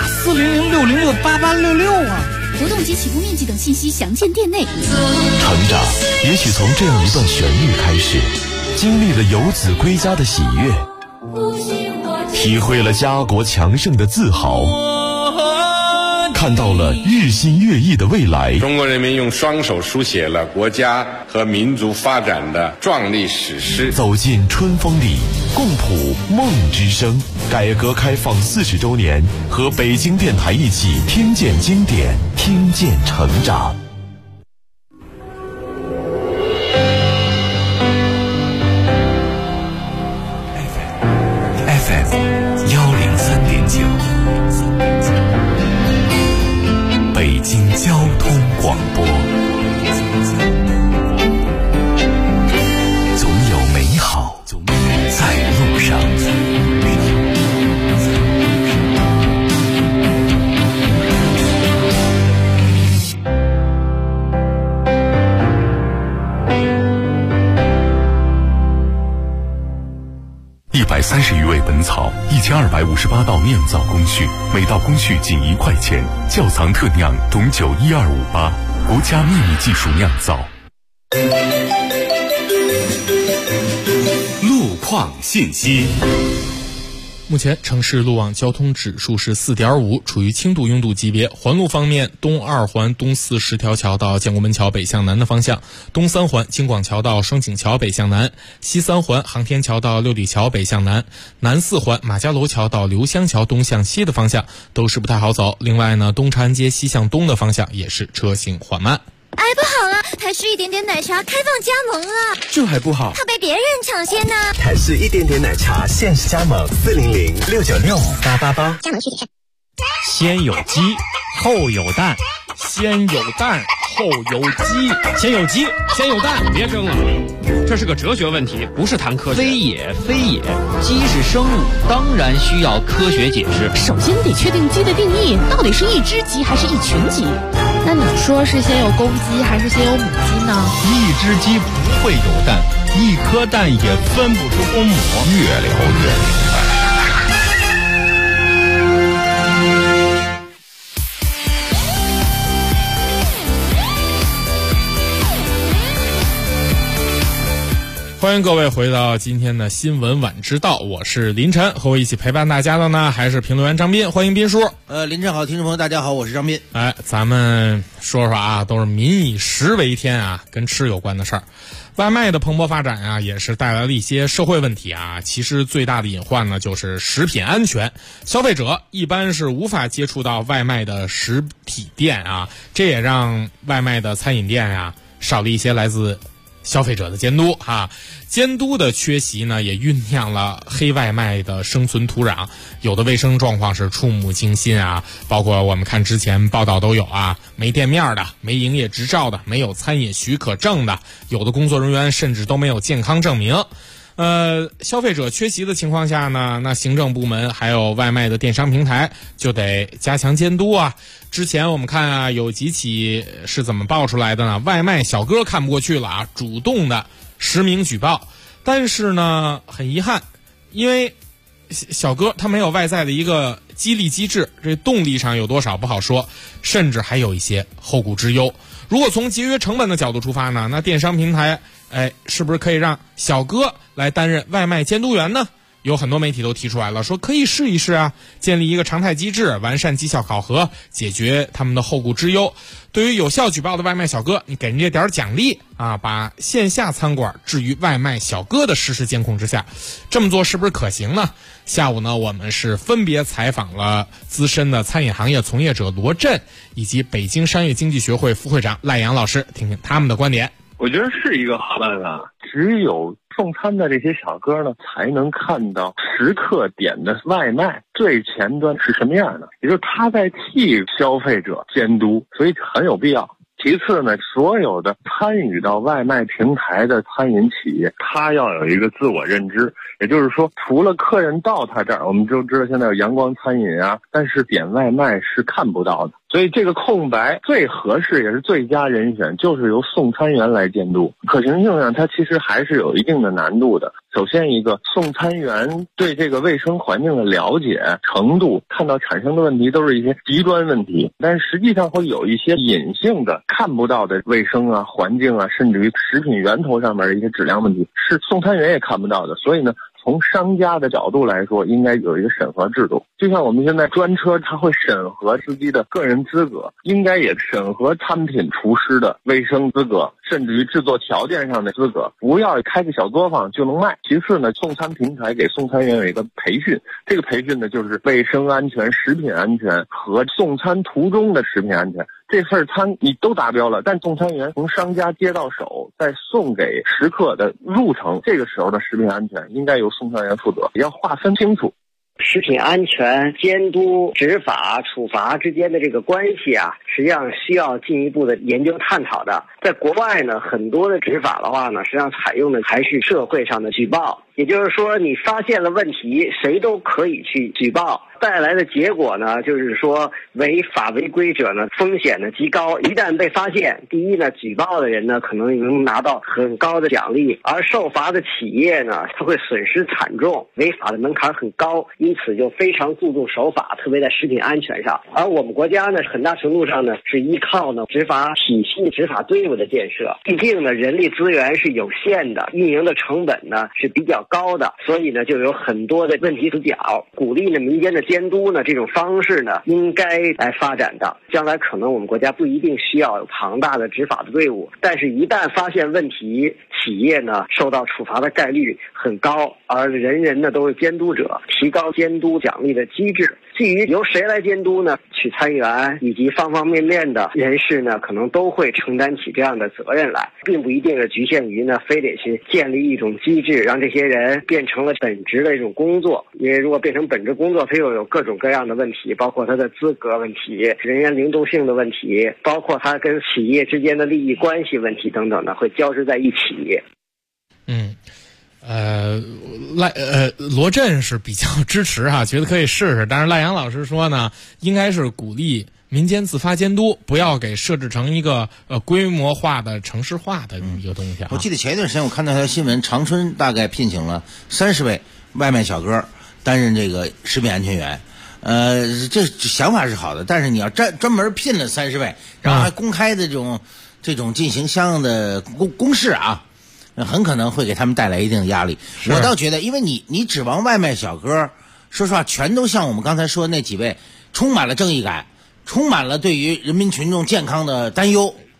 400-606-8866啊！ 活动及起步面积等信息详见店内。 成长也许从这样一段旋律开始，经历了游子归家的喜悦，体会了家国强盛的自豪，看到了日新月异的未来。 中国人民用双手书写了国家和民族发展的壮丽史诗。 走进春风里，共谱梦之声。改革开放40周年，和北京电台一起听见经典，听见成长。 FM 103.9，北京交通广播。总有美好在路上。 130余味本草，1258道酿造工序，每道工序仅1块钱。窖藏特酿董酒12588，国家秘密技术酿造。 路况信息。 目前城市路网交通指数是4.5，处于轻度拥堵级别。环路方面，东2环东4十条桥到建国门桥北向南的方向，东3环京广桥到双井桥北向南，西3环航天桥到六里桥北向南，南4环马家楼桥到刘湘桥东向西的方向都是不太好走。另外呢，东长安街西向东的方向也是车行缓慢。 哎，不好了，台式一点点奶茶开放加盟了， 这还不好， 怕被别人抢先呢。 台式一点点奶茶限时加盟，400-696-5888， 加盟具体看。 先有鸡，后有蛋，先有蛋，后有鸡，先有鸡，先有蛋，别争了，这是个哲学问题，不是谈科学。 非也，非也，鸡是生物，当然需要科学解释。 首先得确定鸡的定义，到底是一只鸡还是一群鸡？ 那你说是先有公鸡还是先有母鸡呢？ 一只鸡不会有蛋，一颗蛋也分不出公母。 越聊越明白。 欢迎各位回到今天的新闻晚知道，我是林晨，和我一起陪伴大家的呢还是评论员张斌，欢迎斌叔。 林晨好，听众朋友大家好，我是张斌。 咱们说说啊，都是民以食为天啊，跟吃有关的事儿。 外卖的蓬勃发展啊，也是带来了一些社会问题啊。其实最大的隐患呢，就是食品安全。消费者一般是无法接触到外卖的实体店啊，这也让外卖的餐饮店啊少了一些来自消费者的监督哈。监督的缺席呢，也酝酿了黑外卖的生存土壤。有的卫生状况是触目惊心啊，包括我们看之前报道都有啊，没店面的，没营业执照的，没有餐饮许可证的，有的工作人员甚至都没有健康证明。消费者缺席的情况下呢，那行政部门还有外卖的电商平台就得加强监督啊。之前我们看啊，有几起是怎么爆出来的呢？外卖小哥看不过去了啊，主动的实名举报，但是呢，很遗憾，因为小哥他没有外在的一个激励机制，这动力上有多少不好说，甚至还有一些后顾之忧。如果从节约成本的角度出发呢，那电商平台是不是可以让小哥来担任外卖监督员呢？有很多媒体都提出来了，说可以试一试啊，建立一个常态机制，完善绩效考核，解决他们的后顾之忧。对于有效举报的外卖小哥，你给人家点奖励啊，把线下餐馆置于外卖小哥的实时监控之下，这么做是不是可行呢？下午呢，我们是分别采访了资深的餐饮行业从业者罗振，以及北京商业经济学会副会长赖阳老师，听听他们的观点。 我觉得是一个好办法，只有送餐的这些小哥呢，才能看到食客点的外卖最前端是什么样的，也就是他在替消费者监督，所以很有必要。其次呢，所有的参与到外卖平台的餐饮企业，他要有一个自我认知，也就是说，除了客人到他这儿，我们就知道现在有阳光餐饮啊，但是点外卖是看不到的。所以这个空白最合适也是最佳人选，就是由送餐员来监督。可行性上，它其实还是有一定的难度的。首先一个，送餐员对这个卫生环境的了解程度，看到产生的问题都是一些极端问题，但是实际上会有一些隐性的看不到的卫生啊、环境啊，甚至于食品源头上面的一些质量问题，是送餐员也看不到的。所以呢，从商家的角度来说，应该有一个审核制度。就像我们现在专车，它会审核司机的个人资格，应该也审核餐品厨师的卫生资格，甚至于制作条件上的资格，不要开个小作坊就能卖。其次呢，送餐平台给送餐员有一个培训，这个培训呢就是卫生安全、食品安全和送餐途中的食品安全。这份餐你都达标了，但送餐员从商家接到手，再送给食客的路程，这个时候的食品安全应该由送餐员负责，也要划分清楚。 食品安全监督、执法、处罚之间的这个关系啊，实际上需要进一步的研究探讨的。在国外呢，很多的执法的话呢，实际上采用的还是社会上的举报，也就是说，你发现了问题，谁都可以去举报。带来的结果呢，就是说违法违规者呢风险呢极高，一旦被发现，第一呢，举报的人呢可能能拿到很高的奖励，而受罚的企业呢，它会损失惨重，违法的门槛很高，因此就非常注重守法，特别在食品安全上。而我们国家呢，很大程度上呢是依靠呢执法体系、执法队伍的建设，毕竟呢人力资源是有限的，运营的成本呢是比较高的，所以呢就有很多的问题死角。鼓励呢民间的监督呢这种方式呢应该来发展的。将来可能我们国家不一定需要有庞大的执法的队伍，但是一旦发现问题，企业呢受到处罚的概率很高，而人人呢都是监督者，提高监督奖励的机制。至于由谁来监督呢？取餐员以及方方面面的人士呢，可能都会承担起这样的责任来，并不一定是局限于呢，非得去建立一种机制，让这些人变成了本职的一种工作。因为如果变成本职工作，它又有各种各样的问题，包括它的资格问题、人员灵动性的问题，包括它跟企业之间的利益关系问题等等的，会交织在一起。 罗振是比较支持哈，觉得可以试试。但是赖阳老师说呢，应该是鼓励民间自发监督，不要给设置成一个规模化的城市化的一个东西。 我记得前一段时间我看到一条新闻，长春大概聘请了30位外卖小哥担任这个食品安全员。这想法是好的，但是你要专门聘了30位，然后还公开的这种进行相应的公示啊。很可能会给他们带来一定的压力。我倒觉得，因为你指望外卖小哥，说实话，全都像我们刚才说的那几位，充满了正义感，充满了对于人民群众健康的担忧，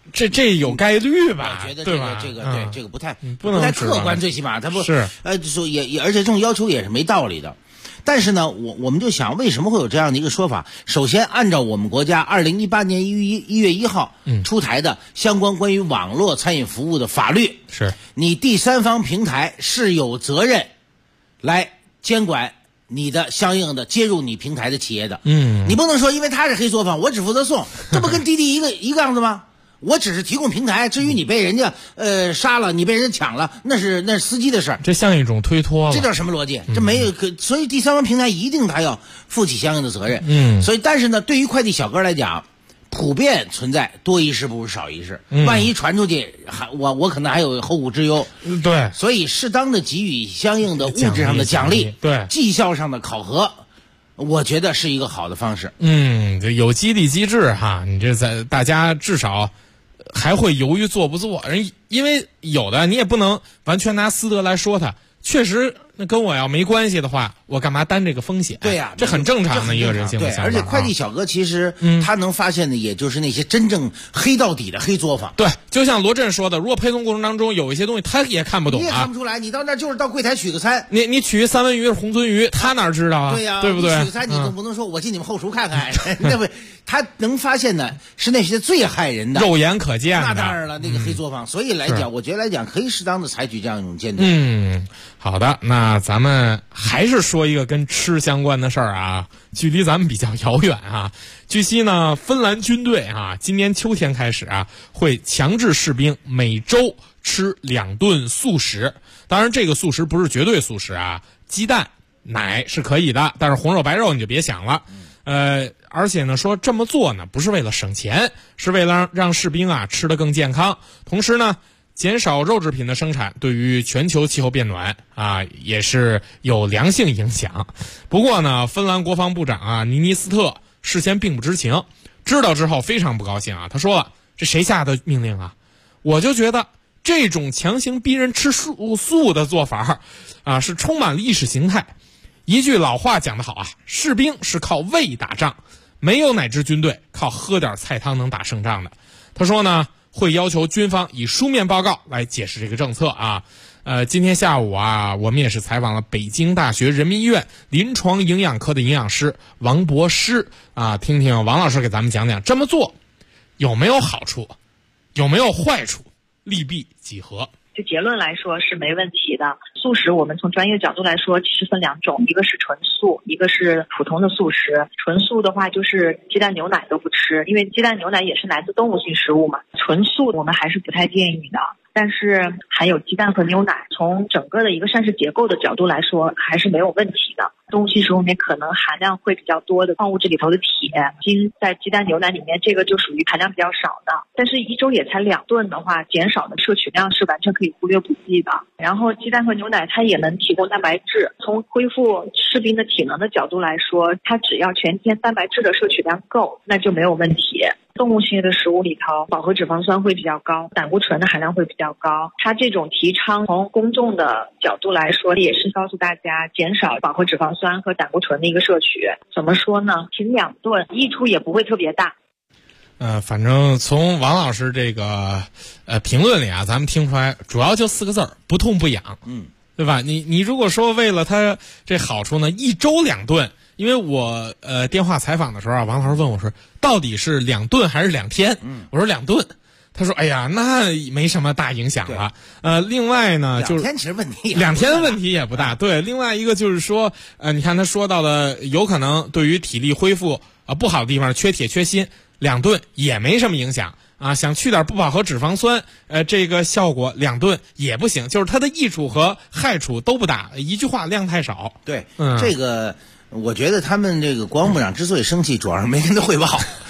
这有概率吧？ 我觉得这个不太不能太客观，最起码它不是说也而且这种要求也是没道理的。但是呢，我们就想，为什么会有这样的一个说法？首先，按照我们国家2018年1月1号出台的相关关于网络餐饮服务的法律， 是你第三方平台是有责任来监管你的相应的接入你平台的企业的。你不能说因为他是黑作坊，我只负责送，这不跟滴滴一个样子吗？我只是提供平台，至于你被人家杀了，你被人家抢了，那是司机的事儿。 这像一种推脱了， 这叫什么逻辑？这没有所以第三方平台一定他要负起相应的责任。所以但是呢，对于快递小哥来讲，普遍存在多一事不如少一事。万一传出去，我可能还有后顾之忧。 对， 所以适当的给予相应的物质上的奖励， 对， 绩效上的考核。我觉得是一个好的方式。 有激励机制哈，你这大家至少还会犹豫做不做，因为有的你也不能完全拿私德来说他，确实那跟我要没关系的话，我干嘛担这个风险？ 对呀， 这很正常的一个人性的想法。 而且快递小哥其实他能发现的也就是那些真正黑到底的黑作坊。 对，就像罗振说的，如果配送过程当中有一些东西他也看不懂， 你也看不出来，你到那就是到柜台取个餐， 你取三文鱼红鳟鱼，他哪知道啊？ 对呀， 对不对？ 取个餐你总不能说我进你们后厨看看，对不对？他能发现的是那些最害人的， 肉眼可见的。 那当然了，那个黑作坊。所以来讲，我觉得来讲可以适当的采取这样一种监督。 好的，那咱们还是说一个跟吃相关的事儿啊，距离咱们比较遥远啊。据悉呢，芬兰军队啊，今年秋天开始啊，会强制士兵每周吃2顿素食。当然，这个素食不是绝对素食啊，鸡蛋、奶是可以的，但是红肉白肉你就别想了。而且呢，说这么做呢，不是为了省钱，是为了让士兵啊吃得更健康，同时呢，减少肉制品的生产，对于全球气候变暖啊也是有良性影响。不过呢，芬兰国防部长啊尼尼斯特事先并不知情，知道之后非常不高兴啊。他说了，这谁下的命令啊？我就觉得这种强行逼人吃素的做法啊，是充满了意识形态。一句老话讲得好啊，士兵是靠胃打仗，没有哪支军队靠喝点菜汤能打胜仗的。他说呢，会要求军方以书面报告来解释这个政策啊。今天下午啊，我们也是采访了北京大学人民医院临床营养科的营养师王博师啊，听听王老师给咱们讲讲这么做有没有好处，有没有坏处，利弊几何。 就结论来说是没问题的。素食我们从专业角度来说其实分2种，一个是纯素，一个是普通的素食。纯素的话就是鸡蛋牛奶都不吃，因为鸡蛋牛奶也是来自动物性食物嘛。纯素我们还是不太建议的，但是含有鸡蛋和牛奶，从整个的一个膳食结构的角度来说还是没有问题的。动物性食物里面可能含量会比较多的矿物质里头的铁、锌，在鸡蛋牛奶里面这个就属于含量比较少的。但是1周也才2顿的话，减少的摄取量是完全可以忽略不计的。然后鸡蛋和牛奶它也能提供蛋白质，从恢复士兵的体能的角度来说，它只要全天蛋白质的摄取量够，那就没有问题。动物性的食物里头饱和脂肪酸会比较高，胆固醇的含量会比较高。它这种提倡从公众的角度来说，也是告诉大家减少饱和脂肪酸和胆固醇的一个摄取。怎么说呢？停2顿，益处也不会特别大。 反正从王老师这个评论里啊，咱们听出来主要就4个字儿：不痛不痒。对吧？你如果说为了它这好处呢，1周2顿。因为我电话采访的时候啊，王老师问我说，到底是2顿还是2天？我说2顿。他说：“哎呀，那没什么大影响了。另外呢，就是 2天其实问题 2天问题也不大。对，另外一个就是说，你看他说到的，有可能对于体力恢复不好的地方，缺铁缺锌，2顿也没什么影响啊。想去点不饱和脂肪酸，这个效果2顿也不行，就是它的益处和害处都不大。一句话，量太少。 对，这个。”我觉得他们这个国防部长之所以生气，主要是没跟他汇报，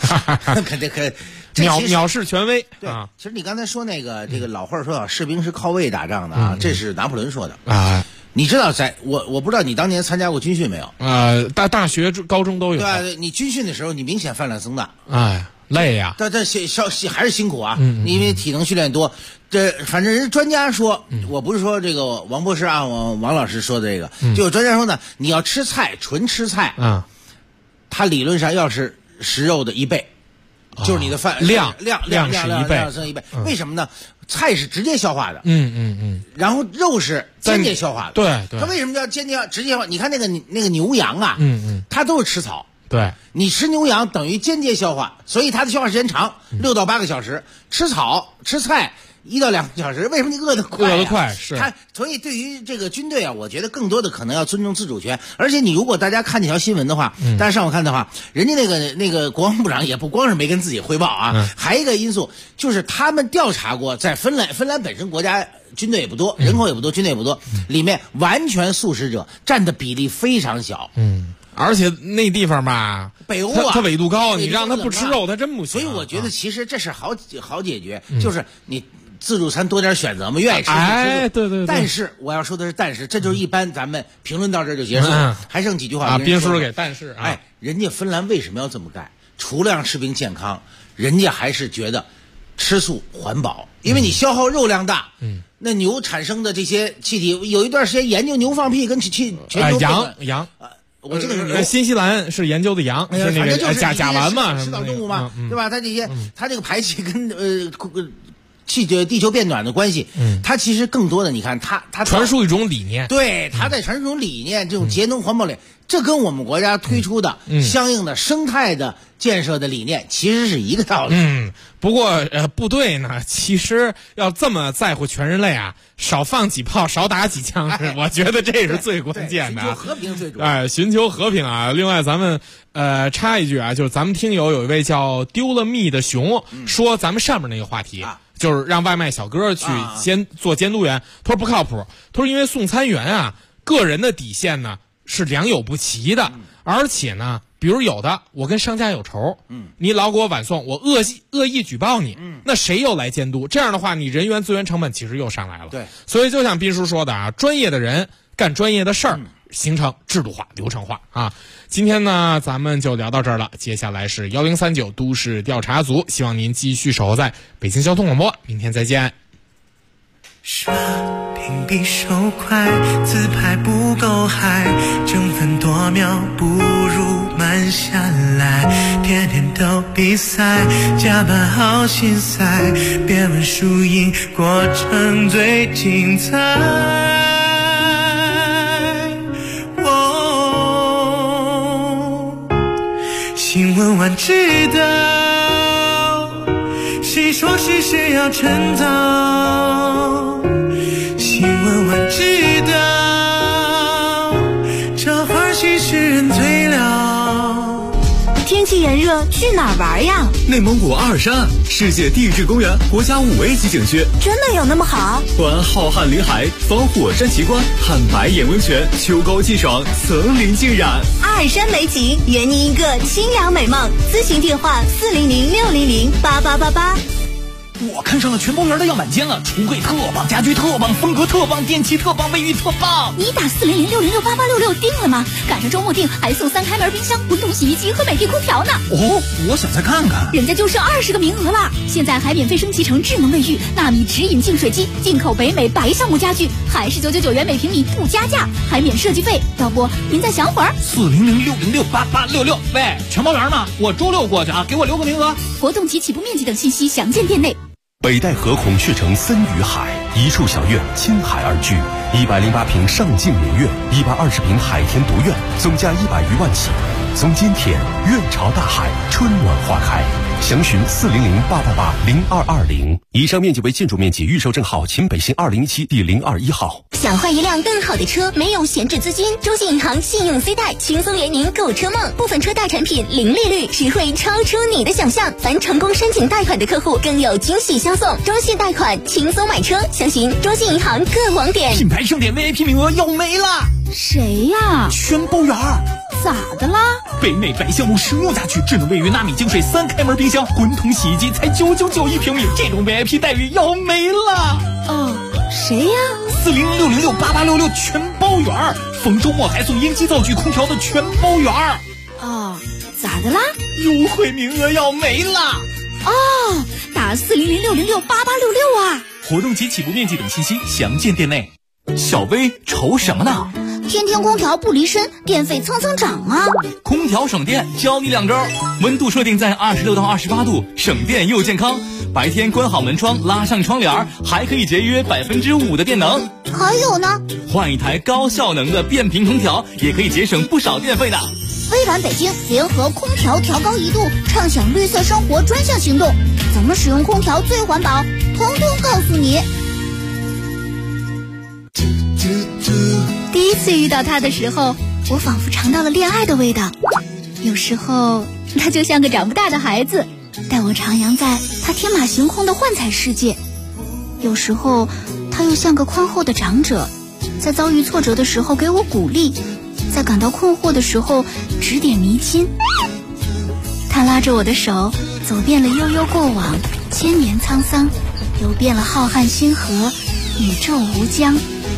藐视权威。 对，其实你刚才说那个这个老话说士兵是靠胃打仗的啊，这是拿破仑说的啊。你知道我不知道你当年参加过军训没有？ 大学、高中都有。 对，你军训的时候你明显饭量增大。 累呀， 但还是辛苦啊，因为体能训练多。反正人家专家说，我不是说这个王博士啊，王老师说的这个，就有专家说呢，你要吃菜，纯吃菜，它理论上要是食肉的1倍， 就是你的饭量是一倍。为什么呢？菜是直接消化的，然后肉是间接消化的。 对， 它为什么叫间接直接消化？你看那个牛羊啊，它都是吃草。 对， 你吃牛羊等于间接消化，所以它的消化时间长，6到8个小时。吃草吃菜1到2个小时，为什么你饿得快？ 饿得快是。 所以对于这个军队啊，我觉得更多的可能要尊重自主权。而且你如果大家看这条新闻的话，大家上午看的话，人家那个国防部长也不光是没跟自己汇报啊，还有一个因素就是他们调查过，在芬兰本身国家军队也不多，人口也不多，军队也不多，里面完全素食者占的比例非常小。 而且那地方吧， 北欧啊， 它纬度高，你让他不吃肉，他真不行。 所以我觉得其实这是好解决，就是你自助餐多点选择嘛，愿意吃就吃。 对。 但是我要说的是，这就是一般咱们评论到这儿就结束了，还剩几句话啊。斌叔给但是人家芬兰为什么要这么干？除了让士兵健康，人家还是觉得吃素环保，因为你消耗肉量大。那牛产生的这些气体，有一段时间研究牛放屁跟全球羊。 我这个是牛， 新西兰是研究的羊，是那个甲烷嘛， 食草动物嘛，对吧？它这些，它这个排气跟地球变暖的关系，它其实更多的，你看它传输一种理念， 对，它在传输一种理念，这种节能环保理念，这跟我们国家推出的相应的生态的建设的理念其实是一个道理。 不过部队呢，其实要这么在乎全人类啊，少放几炮，少打几枪，我觉得这是最关键的。 寻求和平最主要。 寻求和平啊！另外，咱们插一句啊，就是咱们听友有一位叫丢了蜜的熊说，咱们上面那个话题。就是让外卖小哥去先做监督员，他说不靠谱。他说因为送餐员啊，个人的底线呢是良莠不齐的，而且呢，比如有的我跟商家有仇，你老给我晚送，我恶意举报你，那谁又来监督？这样的话，你人员资源成本其实又上来了。 对， 所以就像斌叔说的啊，专业的人干专业的事儿，形成制度化、流程化啊。今天呢，咱们就聊到这儿了。接下来是1039都市调查组，希望您继续守候在北京交通广播。明天再见。 刷屏比手快，自拍不够嗨，争分夺秒不如慢下来，天天都比赛，加班好心塞，别问输赢，过程最精彩。新闻晚知道，谁说事实要趁早？新闻晚知道，这话题使人醉了。 天气炎热，去哪儿玩呀？ 内蒙古阿尔山世界地质公园国家5A级景区， 真的有那么好？ 环浩瀚林海，访火山奇观，看白眼温泉，秋高气爽，层林尽染。 阿尔山美景，圆你一个清凉美梦。咨询电话400-600-8888。 我看上了全包园的样板间了，橱柜特棒，家具特棒，风格特棒，电器特棒，卫浴特棒。 你打400-606-8866定了吗？赶上周末订还送3开门冰箱、滚筒洗衣机和美的空调呢。 哦，我想再看看。 人家就剩20个名额了，现在还免费升级成智能卫浴、纳米直饮净水机，进口北美白橡木家具，还是999元每平米不加价，还免设计费。要不您再想会儿 ？400-606-8866。喂，全包园呢？我周6过去啊，给我留个名额。 活动及起步面积等信息详见店内。 北戴河孔雀城森与海，一处小院倾海而居，108平上境民院，120平海天独院，总价100余万起。从今天，院朝大海，春暖花开。详询400-888-0220。以上面积为建筑面积，预售证号秦北新2017第021号。 想换一辆更好的车，没有闲置资金，中信银行信用 C 贷轻松圆您购车梦，部分车贷产品零利率，实惠超出你的想象。凡成功申请贷款的客户，更有惊喜相送。中信贷款轻松买车，详询中信银行各网点。 品牌盛典 VIP 名额要没了。 谁呀？ 全包园。 咋的啦？ 北美白橡木实木家具，智能卫浴，纳米净水，3开门冰箱，滚筒洗衣机才999一平米，这种 VIP 待遇要没了。 哦，谁呀 ？400-606-8866全包园，逢周末还送烟机灶具空调的全包园。 哦，咋的啦？ 优惠名额要没了。 哦，打400-606-8866啊！ 活动及起步面积等信息详见店内。小薇愁什么呢？ 天天空调不离身，电费蹭蹭涨啊！ 空调省电，教你2招：温度设定在26到28度，省电又健康。白天关好门窗，拉上窗帘，还可以节约5%的电能。 还有呢， 换一台高效能的变频空调，也可以节省不少电费呢。 微软北京联合空调调高1度，畅享绿色生活专项行动，怎么使用空调最环保，通通告诉你。第一次遇到他的时候，我仿佛尝到了恋爱的味道。有时候他就像个长不大的孩子，带我徜徉在他天马行空的幻彩世界。有时候他又像个宽厚的长者，在遭遇挫折的时候给我鼓励，在感到困惑的时候指点迷津。他拉着我的手，走遍了悠悠过往，千年沧桑，游遍了浩瀚星河，宇宙无疆。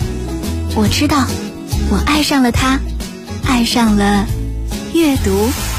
我知道，我爱上了他，爱上了阅读。